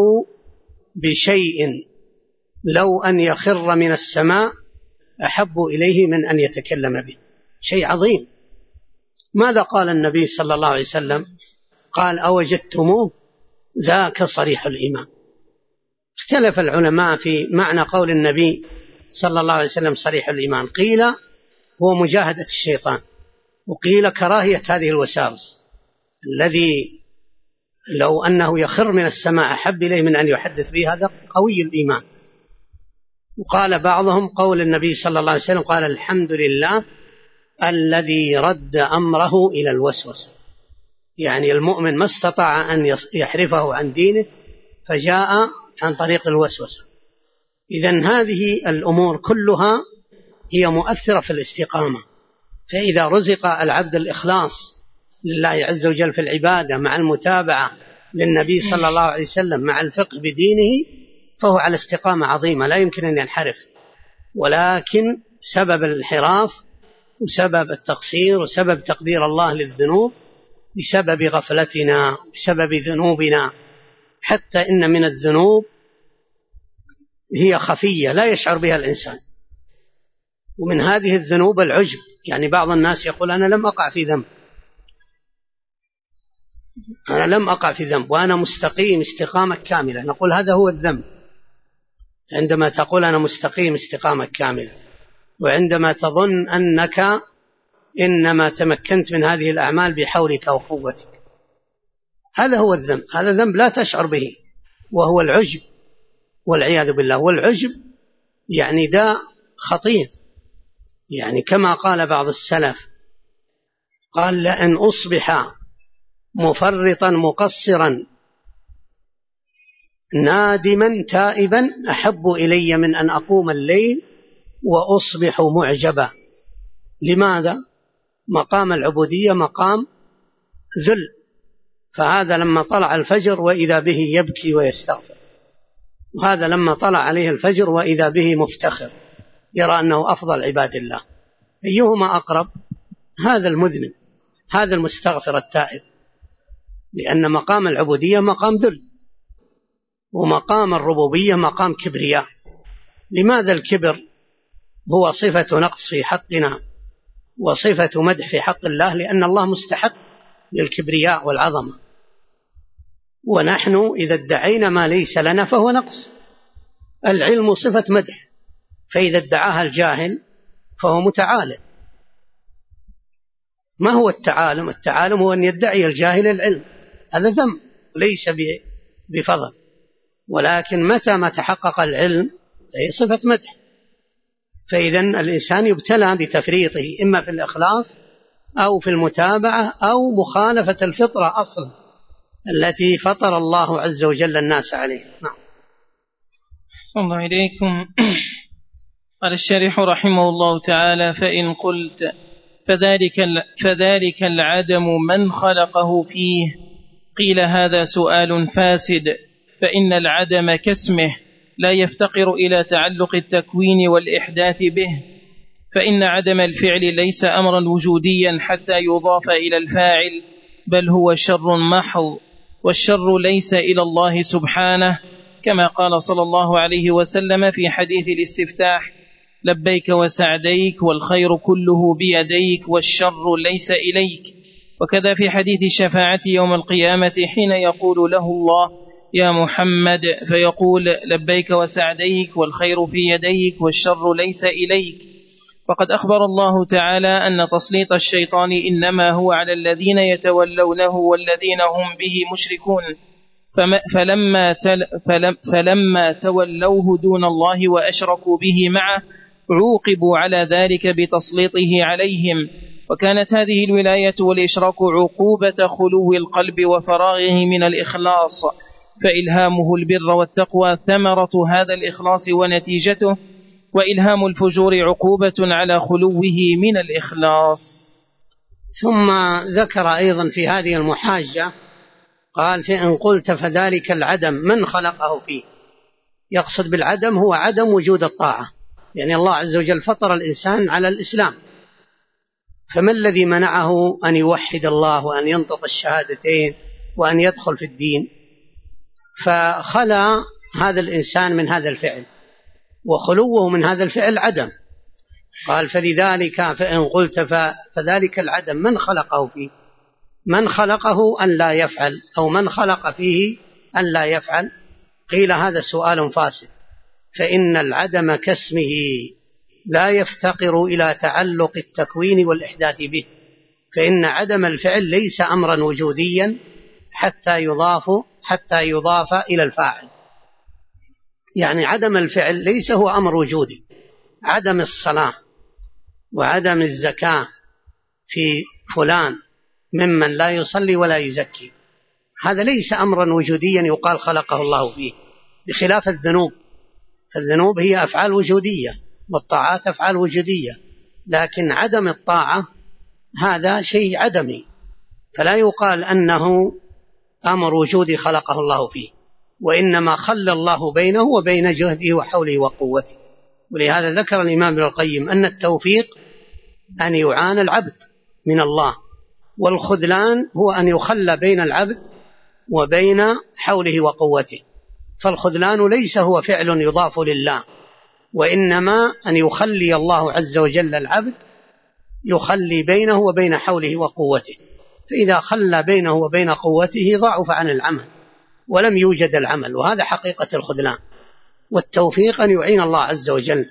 بشيء لو أن يخر من السماء أحب إليه من أن يتكلم به، شيء عظيم. ماذا قال النبي صلى الله عليه وسلم؟ قال أوجدتموه ذاك صريح الإيمان. اختلف العلماء في معنى قول النبي صلى الله عليه وسلم صريح الإيمان، قيل هو مجاهدة الشيطان، وقيل كراهية هذه الوساوس الذي لو أنه يخر من السماء أحب إليه من أن يحدث به، هذا قوي الإيمان. وقال بعضهم قول النبي صلى الله عليه وسلم قال الحمد لله الذي رد أمره إلى الوسوسة، يعني المؤمن ما استطاع أن يحرفه عن دينه فجاء عن طريق الوسوسة. إذن هذه الأمور كلها هي مؤثرة في الاستقامة. فإذا رزق العبد الإخلاص لله عز وجل في العبادة مع المتابعة للنبي صلى الله عليه وسلم مع الفقه بدينه فهو على استقامة عظيمة لا يمكن أن ينحرف. ولكن سبب الانحراف وسبب التقصير وسبب تقدير الله للذنوب بسبب غفلتنا بسبب ذنوبنا، حتى إن من الذنوب هي خفية لا يشعر بها الإنسان. ومن هذه الذنوب العجب، يعني بعض الناس يقول أنا لم أقع في ذنب، أنا لم أقع في ذنب وأنا مستقيم استقامة كاملة. نقول هذا هو الذنب عندما تقول أنا مستقيم استقامة كاملة، وعندما تظن أنك إنما تمكنت من هذه الأعمال بحولك وقوتك، هذا هو الذنب. هذا ذنب لا تشعر به، وهو العجب والعياذ بالله. والعجب يعني داء خطير، يعني كما قال بعض السلف قال لأن أصبح مفرطا مقصرا نادما تائبا أحب إلي من أن أقوم الليل وأصبح معجبا. لماذا؟ مقام العبودية مقام ذل، فهذا لما طلع الفجر وإذا به يبكي ويستغفر، وهذا لما طلع عليه الفجر وإذا به مفتخر يرى أنه أفضل عباد الله. أيهما أقرب؟ هذا المذنب، هذا المستغفر التائب، لأن مقام العبودية مقام ذل، ومقام الربوبية مقام كبرياء. لماذا الكبر هو صفة نقص في حقنا وصفة مدح في حق الله؟ لأن الله مستحق للكبرياء والعظمة، ونحن إذا ادعينا ما ليس لنا فهو نقص. العلم صفة مدح، فإذا ادعاها الجاهل فهو متعالم. ما هو التعالم؟ التعالم هو أن يدعي الجاهل العلم، هذا ذنب ليس بفضل. ولكن متى ما تحقق العلم هي صفة مدح. فإذا الإنسان يبتلى بتفريطه إما في الإخلاص أو في المتابعة أو مخالفة الفطرة أصلا التي فطر الله عز وجل الناس عليه. نعم. صلى الله عليكم. قال الشارح رحمه الله تعالى فإن قلت فذلك العدم من خلقه فيه، قيل هذا سؤال فاسد، فإن العدم كاسمه لا يفتقر إلى تعلق التكوين والإحداث به، فإن عدم الفعل ليس أمرا وجوديا حتى يضاف إلى الفاعل، بل هو شر محض، والشر ليس إلى الله سبحانه، كما قال صلى الله عليه وسلم في حديث الاستفتاح لبيك وسعديك والخير كله بيديك والشر ليس إليك. وكذا في حديث الشفاعة يوم القيامة حين يقول له الله: يا محمد، فيقول: لبيك وسعديك، والخير في يديك، والشر ليس إليك. وقد أخبر الله تعالى أن تسليط الشيطان إنما هو على الذين يتولونه والذين هم به مشركون، فلما تولوه دون الله وأشركوا به معه عوقبوا على ذلك بتسليطه عليهم. وكانت هذه الولاية والإشراك عقوبة خلو القلب وفراغه من الإخلاص، فإلهامه البر والتقوى ثمرة هذا الإخلاص ونتيجته، وإلهام الفجور عقوبة على خلوه من الإخلاص. ثم ذكر أيضا في هذه المحاجة قال: فإن قلت فذلك العدم من خلقه فيه. يقصد بالعدم هو عدم وجود الطاعة، يعني الله عز وجل فطر الإنسان على الإسلام، فما الذي منعه أن يوحد الله وأن ينطق الشهادتين وأن يدخل في الدين؟ فخلى هذا الإنسان من هذا الفعل، وخلوه من هذا الفعل عدم. قال: فلذلك فإن قلت فذلك العدم من خلقه فيه. من خلقه أن لا يفعل، أو من خلق فيه أن لا يفعل؟ قيل هذا سؤال فاسد، فإن العدم كاسمه لا يفتقر إلى تعلق التكوين والإحداث به، فإن عدم الفعل ليس أمرا وجوديا حتى يضاف إلى الفاعل. يعني عدم الفعل ليس هو أمر وجودي. عدم الصلاة وعدم الزكاة في فلان ممن لا يصلي ولا يزكي، هذا ليس أمرا وجوديا يقال خلقه الله فيه، بخلاف الذنوب، فالذنوب هي أفعال وجودية والطاعات أفعال وجودية، لكن عدم الطاعة هذا شيء عدمي، فلا يقال أنه أمر وجودي خلقه الله فيه، وإنما خلى الله بينه وبين جهده وحوله وقوته. ولهذا ذكر الإمام ابن القيم أن التوفيق أن يعان العبد من الله، والخذلان هو أن يخلى بين العبد وبين حوله وقوته. فالخذلان ليس هو فعل يضاف لله، وإنما أن يخلي الله عز وجل العبد، يخلي بينه وبين حوله وقوته، فإذا خلى بينه وبين قوته ضعف عن العمل ولم يوجد العمل، وهذا حقيقة الخذلان. والتوفيق أن يعين الله عز وجل.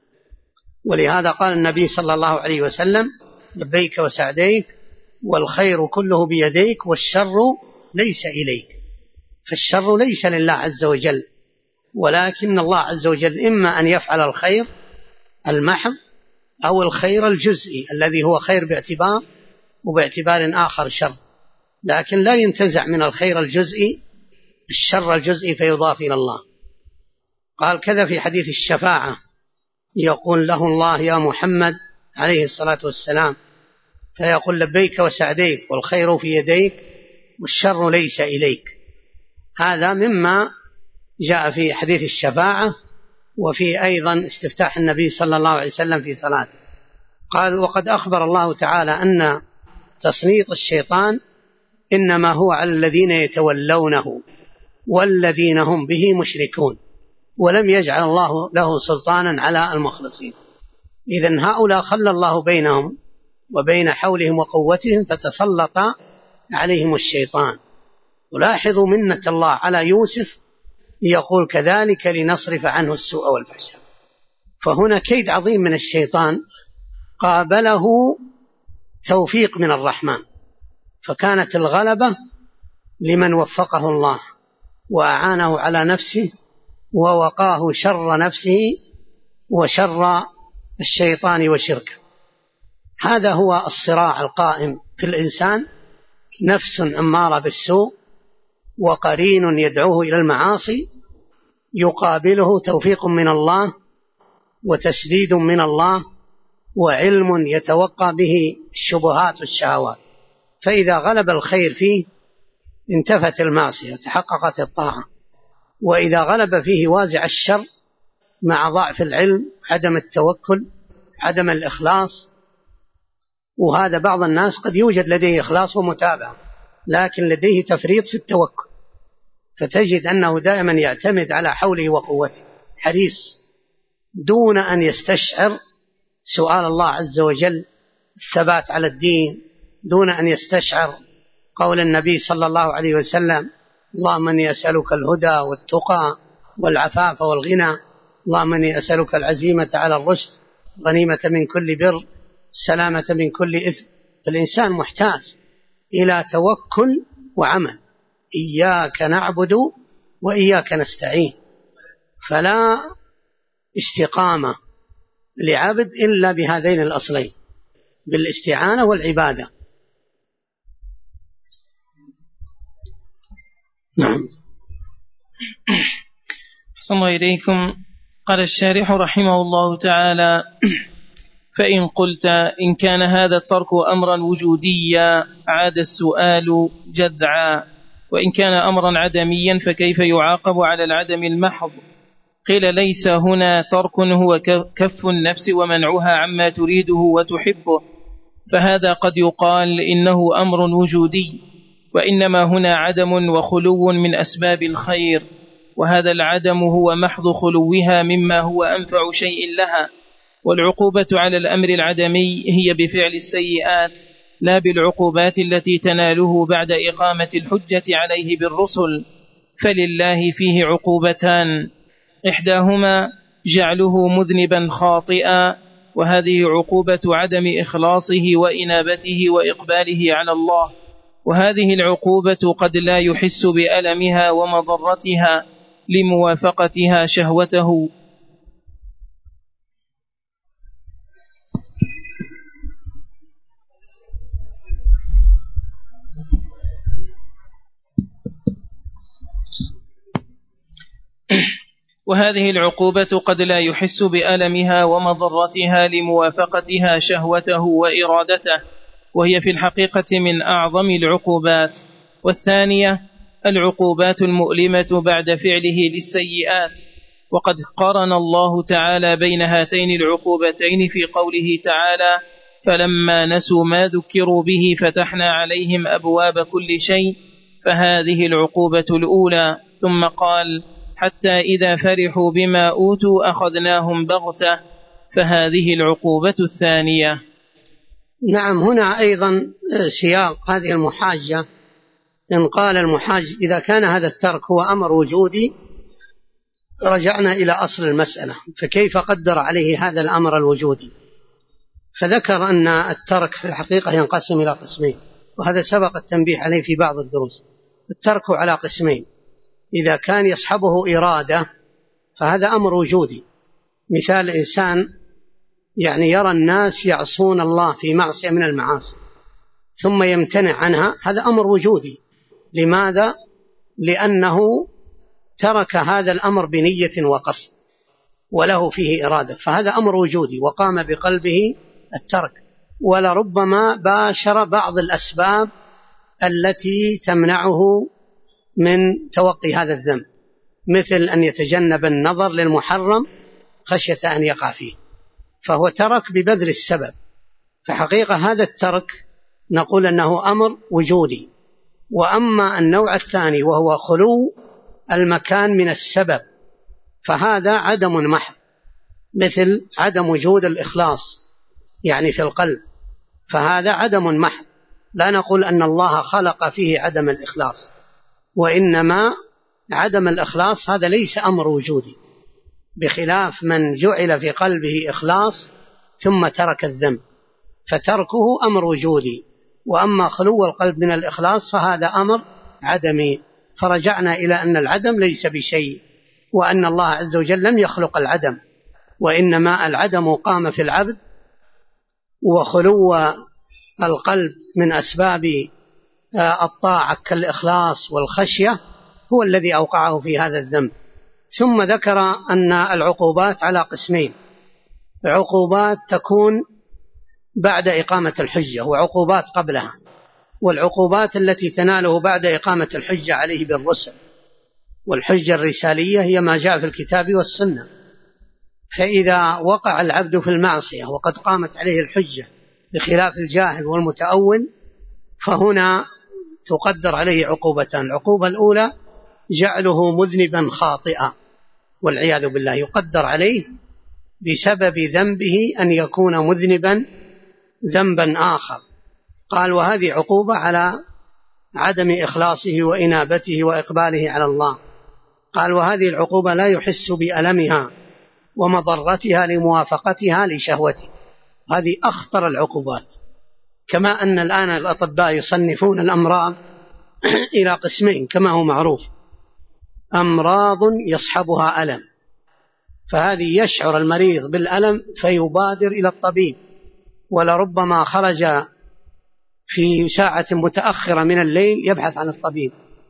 ولهذا قال النبي صلى الله عليه وسلم: لبيك وسعديك، والخير كله بيديك، والشر ليس إليك. فالشر ليس لله عز وجل، ولكن الله عز وجل إما أن يفعل الخير المحض أو الخير الجزئي الذي هو خير باعتبار، وباعتبار آخر شر، لكن لا ينتزع من الخير الجزئي الشر الجزئي فيضاف إلى الله. قال كذا في حديث الشفاعة: يقول له الله: يا محمد عليه الصلاة والسلام، فيقول: لبيك وسعديك، والخير في يديك، والشر ليس إليك. هذا مما جاء في حديث الشفاعة، وفي أيضا استفتاح النبي صلى الله عليه وسلم في صلاته. قال: وقد أخبر الله تعالى أن تسليط الشيطان إنما هو على الذين يتولونه والذين هم به مشركون، ولم يجعل الله له سلطانا على المخلصين. إذن هؤلاء خلى الله بينهم وبين حولهم وقوتهم، فتسلط عليهم الشيطان. ولاحظوا منة الله على يوسف، يقول: كذلك لنصرف عنه السوء والفحشاء. فهنا كيد عظيم من الشيطان قابله توفيق من الرحمن، فكانت الغلبة لمن وفقه الله وأعانه على نفسه ووقاه شر نفسه وشر الشيطان وشركه. هذا هو الصراع القائم في الإنسان: نفس أمارة بالسوء وقرين يدعوه إلى المعاصي، يقابله توفيق من الله وتسديد من الله وعلم يتوقى به الشبهات والشهوات. فإذا غلب الخير فيه انتفت المعصية وتحققت الطاعة، وإذا غلب فيه وازع الشر مع ضعف العلم، عدم التوكل، عدم الإخلاص. وهذا بعض الناس قد يوجد لديه إخلاص ومتابعة، لكن لديه تفريط في التوكل، فتجد أنه دائما يعتمد على حوله وقوته، حريص دون أن يستشعر سؤال الله عز وجل الثبات على الدين دون أن يستشعر قول النبي صلى الله عليه وسلم: اللهم إني أسألك الهدى والتقى والعفاف والغنى، اللهم إني أسألك العزيمة على الرشد، غنيمة من كل بر، السلامة من كل إثم. فالإنسان محتاج إلى توكل وعمل. إياك نعبد وإياك نستعين، فلا استقامة لعبد إلا بهذين الأصلين، بالاستعانة والعبادة. نعم. أحسن الله إليكم. قال الشارح رحمه الله تعالى: فإن قلت إن كان هذا الترك أمرا وجوديا عاد السؤال جذعا، وإن كان أمرا عدميا فكيف يعاقب على العدم المحض؟ قيل: ليس هنا ترك، هو كف النفس ومنعها عما تريده وتحبه، فهذا قد يقال إنه أمر وجودي، وإنما هنا عدم وخلو من أسباب الخير، وهذا العدم هو محض خلوها مما هو أنفع شيء لها. والعقوبة على الأمر العدمي هي بفعل السيئات، لا بالعقوبات التي تناله بعد إقامة الحجة عليه بالرسل، فلله فيه عقوبتان: إحداهما جعله مذنبا خاطئا، وهذه عقوبة عدم إخلاصه وإنابته وإقباله على الله، وهذه العقوبة قد لا يحس بألمها ومضرتها لموافقتها شهوته. وهذه العقوبة قد لا يحس بألمها ومضرتها لموافقتها شهوته وإرادته، وهي في الحقيقة من أعظم العقوبات. والثانية العقوبات المؤلمة بعد فعله للسيئات، وقد قرن الله تعالى بين هاتين العقوبتين في قوله تعالى: فلما نسوا ما ذكروا به فتحنا عليهم أبواب كل شيء، فهذه العقوبة الأولى. ثم قال: حتى إذا فرحوا بما أوتوا أخذناهم بغتة، فهذه العقوبة الثانية. نعم. هنا أيضا سياق هذه المحاجة، إن قال المحاج: إذا كان هذا الترك هو أمر وجودي، رجعنا إلى أصل المسألة، فكيف قدر عليه هذا الأمر الوجودي؟ فذكر أن الترك في الحقيقة ينقسم إلى قسمين، وهذا سبق التنبيه عليه في بعض الدروس. الترك على قسمين: إذا كان يصحبه إرادة فهذا أمر وجودي، مثال إنسان يرى الناس يعصون الله في معصية من المعاصي ثم يمتنع عنها، هذا أمر وجودي. لماذا؟ لأنه ترك هذا الأمر بنية وقصد وله فيه إرادة، فهذا أمر وجودي وقام بقلبه الترك، ولربما باشر بعض الأسباب التي تمنعه من توقي هذا الذنب، مثل أن يتجنب النظر للمحرم خشية أن يقع فيه، فهو ترك ببذل السبب. فحقيقة هذا الترك نقول أنه أمر وجودي. وأما النوع الثاني وهو خلو المكان من السبب، فهذا عدم محض، مثل عدم وجود الإخلاص في القلب، فهذا عدم محض. لا نقول أن الله خلق فيه عدم الإخلاص، وإنما عدم الإخلاص هذا ليس أمر وجودي، بخلاف من جعل في قلبه إخلاص ثم ترك الذنب، فتركه أمر وجودي. وأما خلو القلب من الإخلاص فهذا أمر عدمي. فرجعنا إلى أن العدم ليس بشيء، وأن الله عز وجل لم يخلق العدم، وإنما العدم قام في العبد، وخلو القلب من أسباب الطاعة كالإخلاص والخشية هو الذي أوقعه في هذا الذنب. ثم ذكر أن العقوبات على قسمين: عقوبات تكون بعد إقامة الحجة وعقوبات قبلها. والعقوبات التي تناله بعد إقامة الحجة عليه بالرسل، والحجة الرسالية هي ما جاء في الكتاب والسنة. فإذا وقع العبد في المعصية وقد قامت عليه الحجة بخلاف الجاهل والمتأول، فهنا تقدر عليه عقوبتان: العقوبة الأولى جعله مذنبا خاطئا والعياذ بالله، يقدر عليه بسبب ذنبه أن يكون مذنبا ذنبا آخر قال وهذه عقوبة على عدم إخلاصه وإنابته وإقباله على الله. قال وهذه العقوبة لا يحس بألمها ومضرتها لموافقتها لشهوته. هذه أخطر العقوبات. كما أن الآن الأطباء يصنفون الأمراض إلى قسمين كما هو معروف: أمراض يصحبها ألم، فهذه يشعر المريض بالألم فيبادر إلى الطبيب، ولربما خرج في ساعة متأخرة من الليل يبحث عن الطبيب،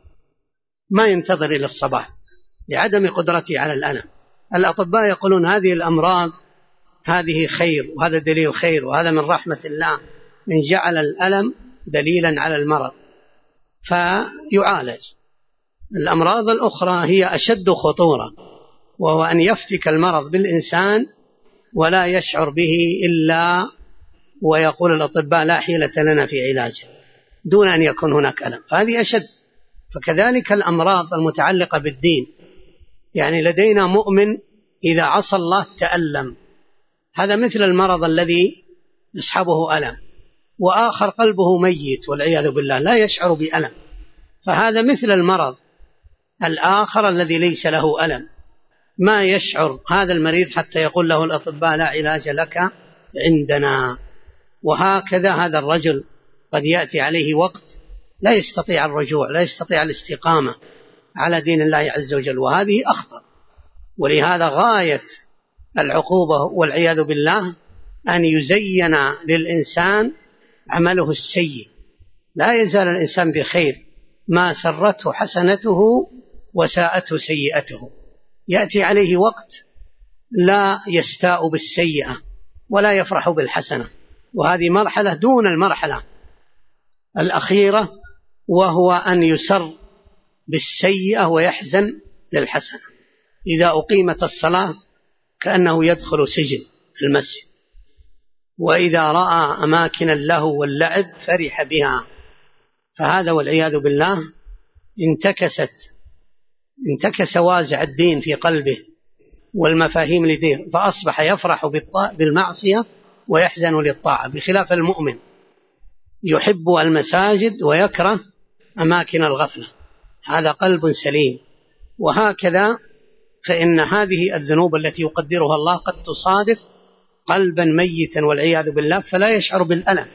ما ينتظر إلى الصباح لعدم قدرته على الألم. الأطباء يقولون هذه الأمراض هذه خير، وهذا دليل خير، وهذا من رحمة الله من جعل الألم دليلا على المرض فيعالج. الأمراض الأخرى هي أشد خطورة، وهو أن يفتك المرض بالإنسان ولا يشعر به إلا ويقول الأطباء لا حيلة لنا في علاجه دون أن يكون هناك ألم، فهذه أشد. فكذلك الأمراض المتعلقة بالدين، يعني لدينا مؤمن إذا عصى الله تألم، هذا مثل المرض الذي يصحبه ألم، وآخر قلبه ميت والعياذ بالله لا يشعر بألم، فهذا مثل المرض الآخر الذي ليس له ألم، ما يشعر هذا المريض حتى يقول له الأطباء لا علاج لك عندنا. وهكذا هذا الرجل قد يأتي عليه وقت لا يستطيع الرجوع، لا يستطيع الاستقامة على دين الله عز وجل، وهذه أخطر. ولهذا غاية العقوبة والعياذ بالله أن يزين للإنسان عمله السيء، لا يزال الإنسان بخير ما سرته حسنته وساءته سيئته. يأتي عليه وقت لا يستاء بالسيئة ولا يفرح بالحسنة، وهذه مرحلة دون المرحلة الأخيرة، وهو أن يسر بالسيئة ويحزن للحسنة. إذا أقيمت الصلاة كأنه يدخل سجن في المسجد، وإذا رأى أماكن اللهو واللعب فرح بها. فهذا والعياذ بالله انتكس وازع الدين في قلبه والمفاهيم لديه، فأصبح يفرح بالمعصية ويحزن للطاعة، بخلاف المؤمن يحب المساجد ويكره أماكن الغفلة، هذا قلب سليم. وهكذا فإن هذه الذنوب التي يقدرها الله قد تصادف قلبا ميتا والعياذ بالله فلا يشعر بالألم.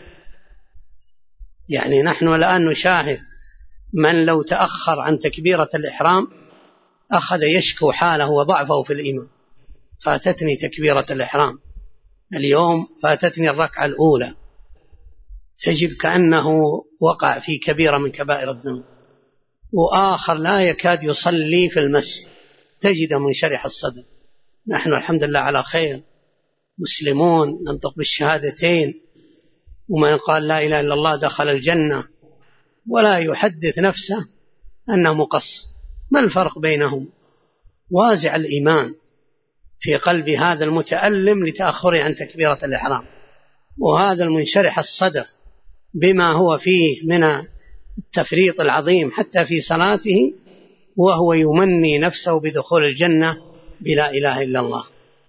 يعني نحن الآن نشاهد من لو تأخر عن تكبيرة الإحرام أخذ يشكو حاله وضعفه في الإيمان: فاتتني تكبيرة الإحرام اليوم، فاتتني الركعة الأولى، تجد كأنه وقع في كبيرة من كبائر الذنوب. وآخر لا يكاد يصلي في المسجد تجد منشرح الصدر. نحن الحمد لله على خير، مسلمون ننطق بالشهادتين، ومن قال لا إله إلا الله دخل الجنة، ولا يحدث نفسه أنه مقصر. ما الفرق بينهم؟ وازع الإيمان في قلب هذا المتألم لتأخره عن تكبيرة الإحرام، وهذا المنشرح الصدر بما هو فيه من التفريط العظيم حتى في صلاته، وهو يمني نفسه بدخول الجنة بلا إله إلا الله.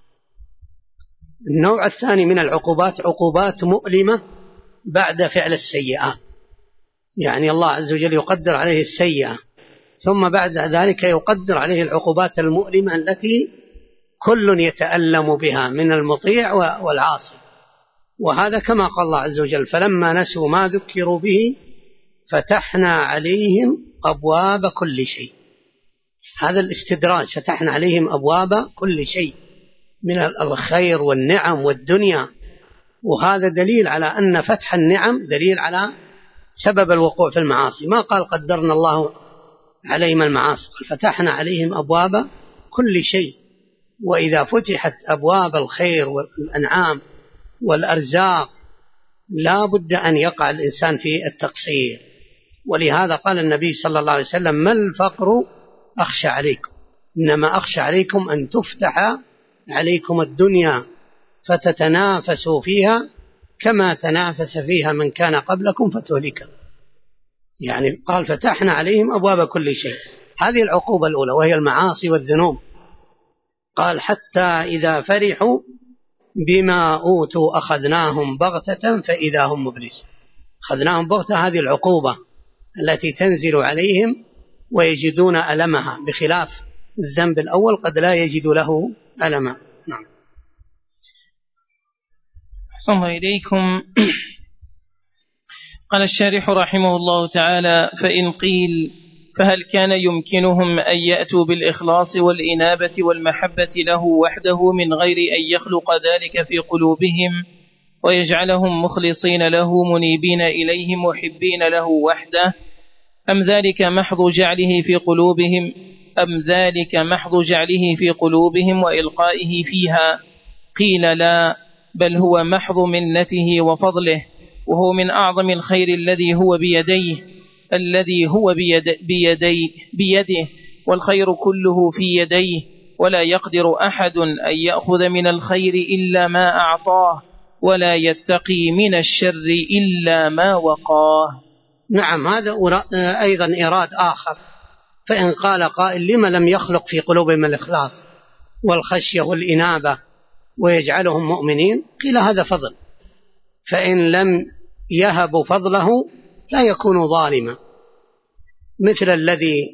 النوع الثاني من العقوبات عقوبات مؤلمة بعد فعل السيئات، يعني الله عز وجل يقدر عليه السيئة ثم بعد ذلك يقدر عليه العقوبات المؤلمة التي كل يتألم بها من المطيع والعاصي. وهذا كما قال الله عز وجل: فلما نسوا ما ذكروا به فتحنا عليهم أبواب كل شيء. هذا الاستدراج، فتحنا عليهم أبواب كل شيء من الخير والنعم والدنيا. وهذا دليل على أن فتح النعم دليل على سبب الوقوع في المعاصي. ما قال قدرنا الله عليهم المعاصي، قال فتحنا عليهم أبواب كل شيء. وإذا فتحت أبواب الخير والأنعام والأرزاق لا بد أن يقع الإنسان في التقصير. ولهذا قال النبي صلى الله عليه وسلم: ما الفقر أخشى عليكم، إنما أخشى عليكم أن تفتح عليكم الدنيا فتتنافسوا فيها كما تنافس فيها من كان قبلكم فتهلكوا. يعني قال فتحنا عليهم أبواب كل شيء، هذه العقوبة الأولى وهي المعاصي والذنوب. قال: حتى إذا فرحوا بما أوتوا أخذناهم بغتة فإذا هم مبلسون. أخذناهم بغتة، هذه العقوبة التي تنزل عليهم ويجدون ألمها، بخلاف الذنب الأول قد لا يجد له ألما. نعم. أحسن الله إليكم. قال الشارح رحمه الله تعالى: فإن قيل فهل كان يمكنهم أن يأتوا بالإخلاص والإنابة والمحبة له وحده من غير أن يخلق ذلك في قلوبهم ويجعلهم مخلصين له منيبين إليه محبين له وحده، أم ذلك محض جعله في قلوبهم وإلقائه فيها؟ قيل لا، بل هو محض منته وفضله، وهو من أعظم الخير الذي هو بيده، والخير كله في يديه، ولا يقدر أحد أن يأخذ من الخير إلا ما أعطاه، ولا يتقي من الشر إلا ما وقاه. نعم، هذا أيضا إيراد آخر. فإن قال قائل: لما لم يخلق في قلوبهم الإخلاص والخشية والإنابة ويجعلهم مؤمنين؟ قيل: هذا فضل، فإن لم يهب فضله لا يكون ظالما، مثل الذي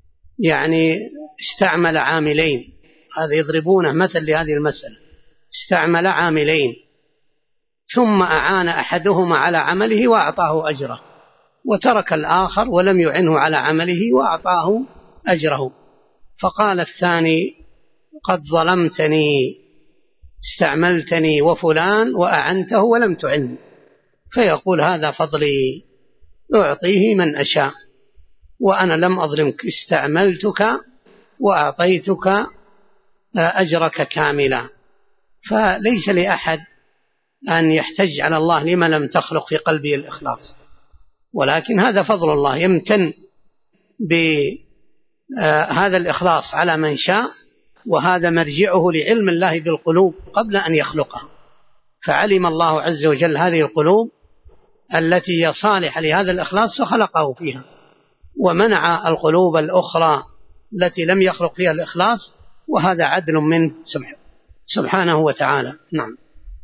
استعمل عاملين، هذا يضربونه مثل لهذه المسألة، استعمل عاملين ثم أعان أحدهما على عمله وأعطاه أجره، وترك الآخر ولم يعنه على عمله وأعطاه أجره، فقال الثاني: قد ظلمتني، استعملتني وفلان وأعنته ولم تعني. فيقول: هذا فضلي أعطيه من أشاء، وأنا لم أظلمك، استعملتك وأعطيتك أجرك كاملا. فليس لأحد أن يحتج على الله لما لم تخلق في قلبه الإخلاص، ولكن هذا فضل الله، يمتن بهذا الإخلاص على من شاء، وهذا مرجعه لعلم الله بالقلوب قبل أن يخلقها، فعلم الله عز وجل هذه القلوب التي هي صالحة لهذا الإخلاص فخلقه فيها، ومنع القلوب الأخرى التي لم يخلق فيها الإخلاص، وهذا عدل منه سبحانه وتعالى. نعم.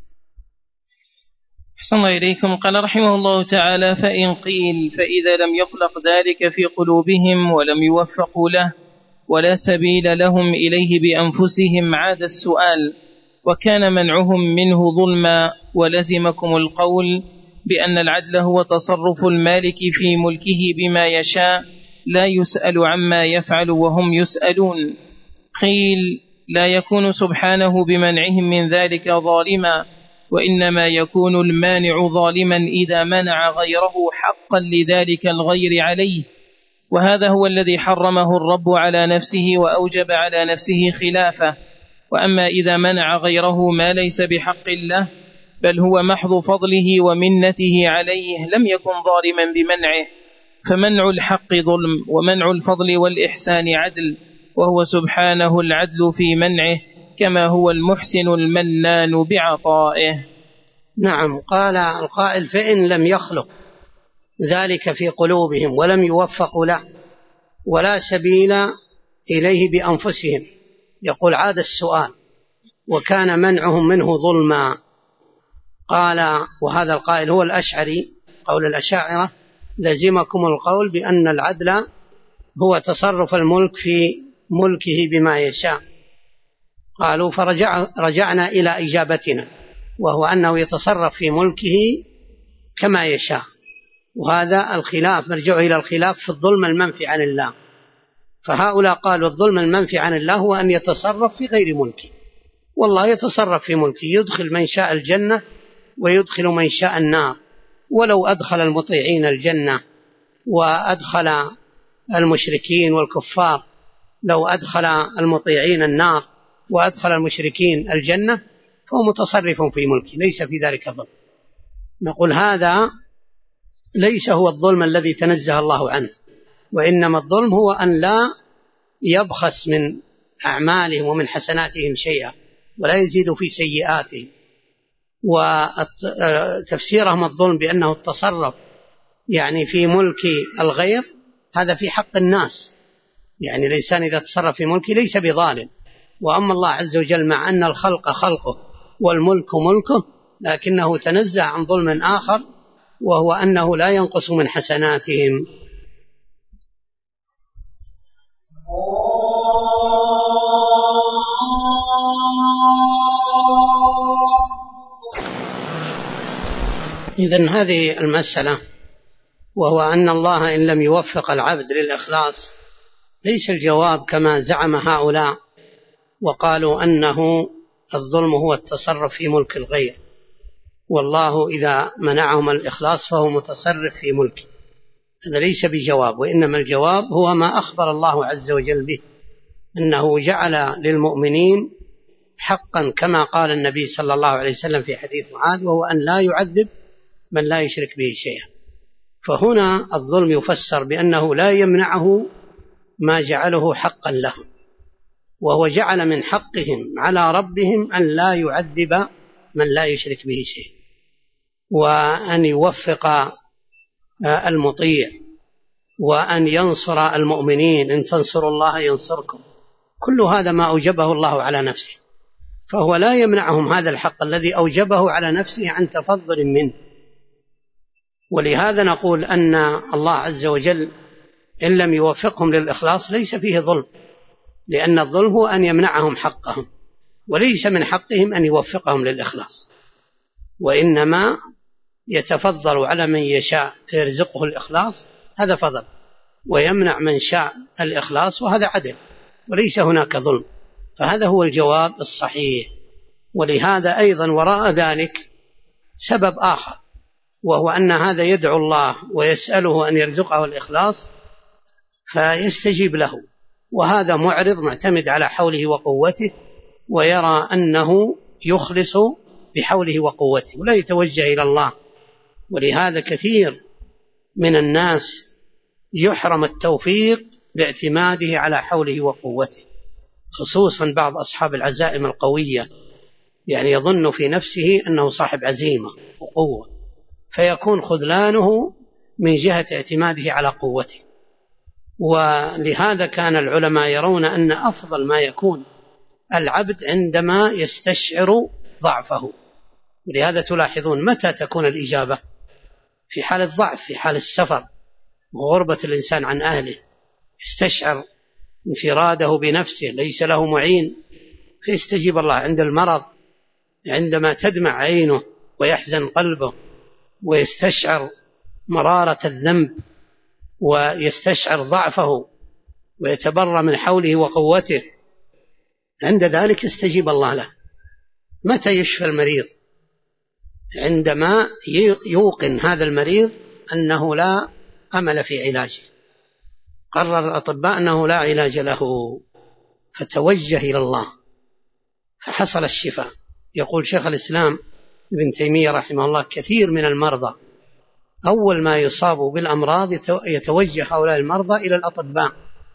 أحسن الله إليكم. قال رحمه الله تعالى: فإن قيل فإذا لم يخلق ذلك في قلوبهم ولم يوفقوا له ولا سبيل لهم إليه بأنفسهم، عاد السؤال: وكان منعهم منه ظلما، ولزمكم القول بأن العدل هو تصرف المالك في ملكه بما يشاء، لا يسأل عما يفعل وهم يسألون. قيل: لا يكون سبحانه بمنعهم من ذلك ظالما، وإنما يكون المانع ظالما إذا منع غيره حقا لذلك الغير عليه، وهذا هو الذي حرمه الرب على نفسه وأوجب على نفسه خلافه. وأما إذا منع غيره ما ليس بحق له، بل هو محض فضله ومنته عليه، لم يكن ظالما بمنعه، فمنع الحق ظلم، ومنع الفضل والإحسان عدل، وهو سبحانه العدل في منعه، كما هو المحسن المنان بعطائه. نعم. قال القائل: فإن لم يخلق ذلك في قلوبهم ولم يوفقوا له ولا سبيل إليه بأنفسهم، يقول: عاد السؤال: وكان منعهم منه ظلما. قال، وهذا القائل هو الأشعري، قول الأشاعرة: لزمكم القول بأن العدل هو تصرف الملك في ملكه بما يشاء. قالوا: فرجعنا إلى إجابتنا، وهو أنه يتصرف في ملكه كما يشاء، وهذا الخلاف مرجع إلى الخلاف في الظلم المنفي عن الله. فهؤلاء قالوا: الظلم المنفي عن الله هو أن يتصرف في غير ملكه، والله يتصرف في ملكه، يدخل من شاء الجنة ويدخل من شاء النار، ولو أدخل المطيعين الجنة وأدخل المشركين والكفار، لو أدخل المطيعين النار وأدخل المشركين الجنة فهو متصرف في ملكه، ليس في ذلك ظلم. نقول: هذا ليس هو الظلم الذي تنزه الله عنه، وإنما الظلم هو أن لا يبخس من أعمالهم ومن حسناتهم شيئا ولا يزيد في سيئاتهم. وتفسيرهم الظلم بأنه التصرف في ملك الغير، هذا في حق الناس، الإنسان إذا تصرف في ملكه ليس بظالم. وأما الله عز وجل مع أن الخلق خلقه والملك ملكه، لكنه تنزه عن ظلم آخر وهو أنه لا ينقص من حسناتهم. إذن هذه المسألة، وهو أن الله إن لم يوفق العبد للإخلاص ليس الجواب كما زعم هؤلاء وقالوا أنه الظلم هو التصرف في ملك الغير، والله إذا منعهم الإخلاص فهو متصرف في ملكه. هذا ليس بجواب، وإنما الجواب هو ما أخبر الله عز وجل به، أنه جعل للمؤمنين حقا كما قال النبي صلى الله عليه وسلم في حديث معاذ، وهو أن لا يعذب من لا يشرك به شيئا. فهنا الظلم يفسر بأنه لا يمنعه ما جعله حقا لهم، وهو جعل من حقهم على ربهم أن لا يعذب من لا يشرك به شيئا، وأن يوفق المطيع، وأن ينصر المؤمنين، إن تنصروا الله ينصركم. كل هذا ما أوجبه الله على نفسه، فهو لا يمنعهم هذا الحق الذي أوجبه على نفسه عن تفضل منه. ولهذا نقول أن الله عز وجل إن لم يوفقهم للإخلاص ليس فيه ظلم، لأن الظلم هو أن يمنعهم حقهم، وليس من حقهم أن يوفقهم للإخلاص، وإنما يتفضل على من يشاء فيرزقه الإخلاص، هذا فضل، ويمنع من شاء الإخلاص، وهذا عدل، وليس هناك ظلم. فهذا هو الجواب الصحيح. ولهذا أيضا وراء ذلك سبب آخر، وهو أن هذا يدعو الله ويسأله أن يرزقه الإخلاص فيستجيب له، وهذا معرض معتمد على حوله وقوته، ويرى أنه يخلص بحوله وقوته ولا يتوجه إلى الله. ولهذا كثير من الناس يحرم التوفيق باعتماده على حوله وقوته، خصوصا بعض أصحاب العزائم القوية، يعني يظن في نفسه أنه صاحب عزيمة وقوة، فيكون خذلانه من جهة اعتماده على قوته. ولهذا كان العلماء يرون أن أفضل ما يكون العبد عندما يستشعر ضعفه. ولهذا تلاحظون متى تكون الإجابة؟ في حال الضعف، في حال السفر وغربة الإنسان عن أهله، يستشعر انفراده بنفسه ليس له معين فيستجيب الله. عند المرض، عندما تدمع عينه ويحزن قلبه ويستشعر مرارة الذنب ويستشعر ضعفه ويتبرى من حوله وقوته، عند ذلك يستجيب الله له. متى يشفى المريض؟ عندما يوقن هذا المريض أنه لا أمل في علاجه، قرر الأطباء أنه لا علاج له، فتوجه إلى الله فحصل الشفاء. يقول شيخ الإسلام ابن تيمية رحمه الله كثير من المرضى أول ما يصابوا بالأمراض يتوجه هؤلاء المرضى إلى الأطباء.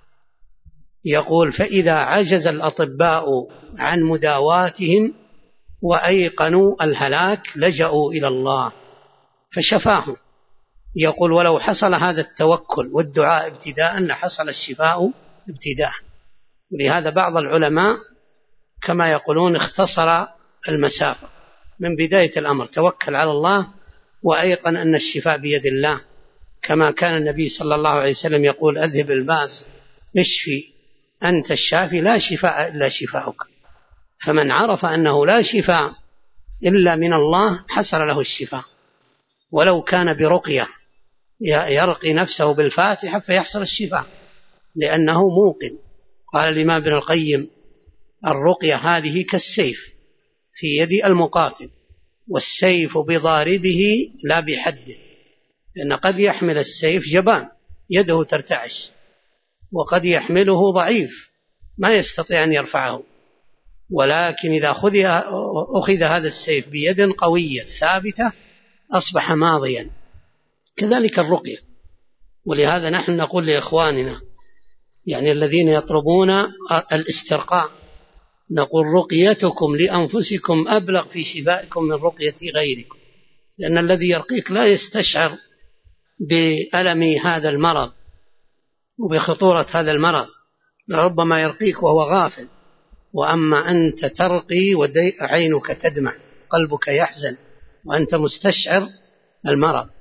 يقول فإذا عجز الأطباء عن مداواتهم وأيقنوا الهلاك لجأوا إلى الله فشفاهم. يقول ولو حصل هذا التوكل والدعاء ابتداء لحصل الشفاء ابتداء. ولهذا بعض العلماء كما يقولون اختصر المسافة من بداية الأمر، توكل على الله وأيقن أن الشفاء بيد الله، كما كان النبي صلى الله عليه وسلم يقول أذهب الباس اشفي أنت الشافي لا شفاء إلا شفاؤك. فمن عرف أنه لا شفاء إلا من الله حصل له الشفاء، ولو كان برقية يرقي نفسه بالفاتحة فيحصل الشفاء، لأنه موقن. قال الإمام ابن القيم الرقية هذه كالسيف في يد المقاتل، والسيف بضاربه لا بحده، لأن قد يحمل السيف جبان يده ترتعش، وقد يحمله ضعيف ما يستطيع أن يرفعه، ولكن إذا أخذ هذا السيف بيد قوية ثابتة أصبح ماضيا. كذلك الرقية. ولهذا نحن نقول لإخواننا يعني الذين يطلبون الاسترقاء، نقول رقيتكم لأنفسكم أبلغ في شفائكم من رقية غيركم، لأن الذي يرقيك لا يستشعر بألم هذا المرض وبخطورة هذا المرض، ربما يرقيك وهو غافل. وأما أنت ترقي وعينك تدمع قلبك يحزن وأنت مستشعر المرض،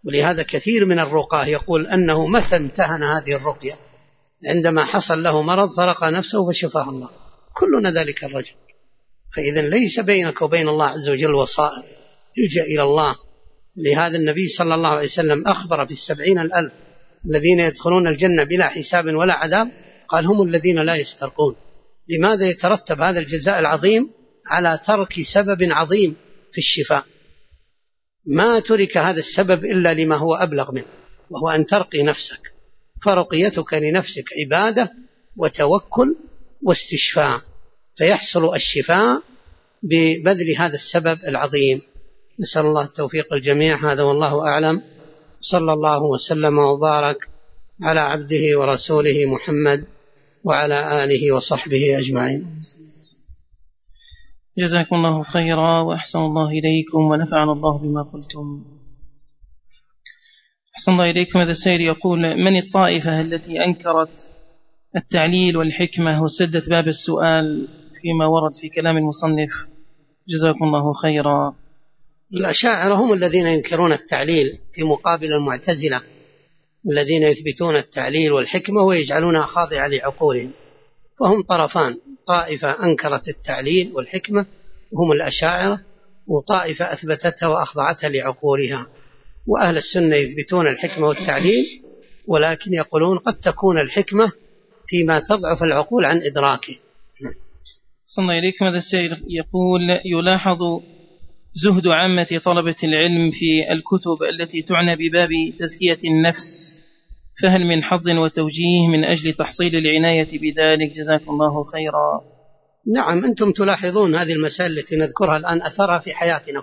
ولهذا كثير من الرقاة يقول أنه متى امتهن هذه الرقية عندما حصل له مرض فرق نفسه فشفاه الله. كلنا ذلك الرجل. فإذا ليس بينك وبين الله عز وجل وسائط، يلجأ إلى الله. لهذا النبي صلى الله عليه وسلم أخبر في 70,000 الذين يدخلون الجنة بلا حساب ولا عذاب، قال هم الذين لا يسترقون. لماذا يترتب هذا الجزاء العظيم؟ على ترك سبب عظيم في الشفاء. ما ترك هذا السبب إلا لما هو أبلغ منه، وهو أن ترقي نفسك. فرقيتك لنفسك عبادة وتوكل واستشفاء، فيحصل الشفاء ببذل هذا السبب العظيم. نسأل الله التوفيق الجميع. هذا والله أعلم. صلى الله وسلم وبارك على عبده ورسوله محمد وعلى آله وصحبه أجمعين. جزاكم الله خيرا وأحسن الله إليكم ونفعنا الله بما قلتم. أحسن الله إليكم. هذا السائل يقول: من الطائفة التي أنكرت التعليل والحكمة وسدت باب السؤال فيما ورد في كلام المصنف؟ جزاكم الله خيرا. الأشاعرة هم الذين ينكرون التعليل في مقابل المعتزلة الذين يثبتون التعليل والحكمة ويجعلونها خاضعة لعقولهم. فهم طرفان: طائفة أنكرت التعليل والحكمة وهم الأشاعرة، وطائفة أثبتتها وأخضعتها لعقولها. وأهل السنة يثبتون الحكمة والتعليل، ولكن يقولون قد تكون الحكمة فيما تضعف العقول عن إدراكه. صلى الله إليكم. هذا السائل يقول: يلاحظ زهد عامة طلبة العلم في الكتب التي تعنى بباب تزكية النفس، فهل من حظ وتوجيه من أجل تحصيل العناية بذلك؟ جزاكم الله خيرا. نعم، أنتم تلاحظون هذه المسائل التي نذكرها الآن أثرها في حياتنا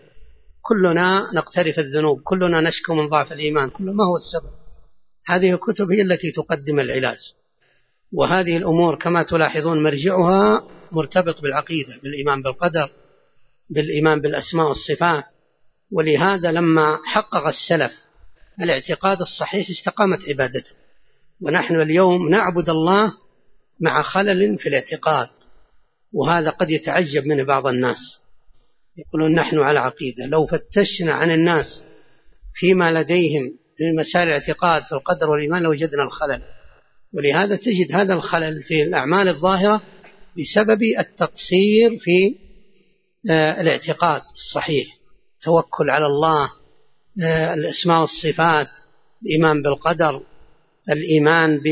كلنا نقترف الذنوب، كلنا نشكو من ضعف الإيمان. كل ما هو السبب؟ هذه الكتب هي التي تقدم العلاج. وهذه الأمور كما تلاحظون مرجعها مرتبط بالعقيدة، بالإيمان بالقدر، بالإيمان بالأسماء والصفات. ولهذا لما حقق السلف الاعتقاد الصحيح استقامت عبادته. ونحن اليوم نعبد الله مع خلل في الاعتقاد، وهذا قد يتعجب من بعض الناس، يقولون نحن على عقيدة. لو فتشنا عن الناس فيما لديهم من مسائل الاعتقاد في القدر والإيمان لوجدنا الخلل. ولهذا تجد هذا الخلل في الأعمال الظاهرة بسبب التقصير في الاعتقاد الصحيح، توكل على الله، الأسماء والصفات، الإيمان بالقدر، الإيمان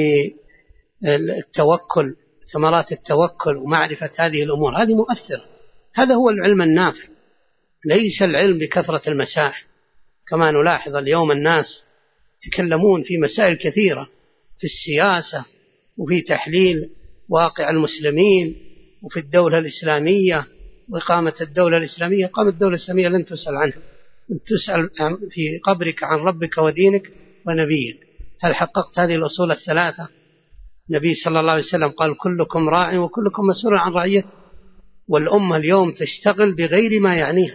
بالتوكل، ثمرات التوكل ومعرفة هذه الأمور. هذه مؤثرة. هذا هو العلم النافع، ليس العلم بكثرة المسائل. كما نلاحظ اليوم الناس يتكلمون في مسائل كثيرة، في السياسة وفي تحليل واقع المسلمين وفي الدولة الإسلامية وإقامة الدولة الإسلامية. قامت الدولة الإسلامية لن تسأل عنها، تسأل في قبرك عن ربك ودينك ونبيك. هل حققت هذه الأصول الثلاثة؟ النبي صلى الله عليه وسلم قال: كلكم راع وكلكم مسؤول عن رعيته. والأمة اليوم تشتغل بغير ما يعنيها،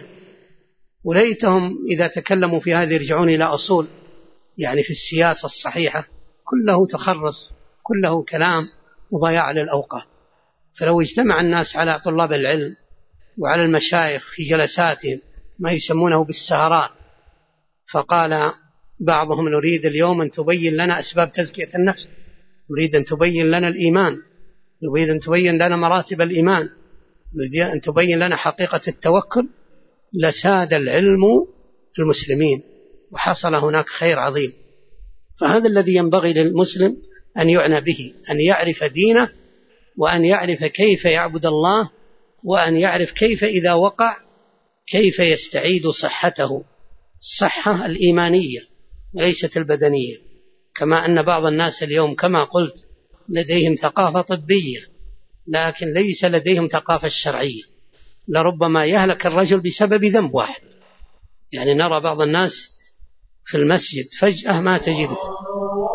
وليتهم إذا تكلموا في هذه يرجعون إلى أصول، يعني في السياسة الصحيحة. كله تخرص، كله كلام وضياع للأوقات. فلو اجتمع الناس على طلاب العلم وعلى المشايخ في جلساتهم ما يسمونه بالسهرات، فقال بعضهم: نريد اليوم أن تبين لنا أسباب تزكية النفس، نريد أن تبين لنا الإيمان، نريد أن تبين لنا مراتب الإيمان، نريد أن تبين لنا حقيقة التوكل، لساد العلم في المسلمين وحصل هناك خير عظيم. فهذا الذي ينبغي للمسلم أن يعنى به، أن يعرف دينه، وأن يعرف كيف يعبد الله، وأن يعرف كيف إذا وقع كيف يستعيد صحته، الصحة الإيمانية وليست البدنية. كما أن بعض الناس اليوم كما قلت لديهم ثقافة طبية، لكن ليس لديهم ثقافة الشرعية. لربما يهلك الرجل بسبب ذنب واحد. يعني نرى بعض الناس في المسجد فجأة ما تجده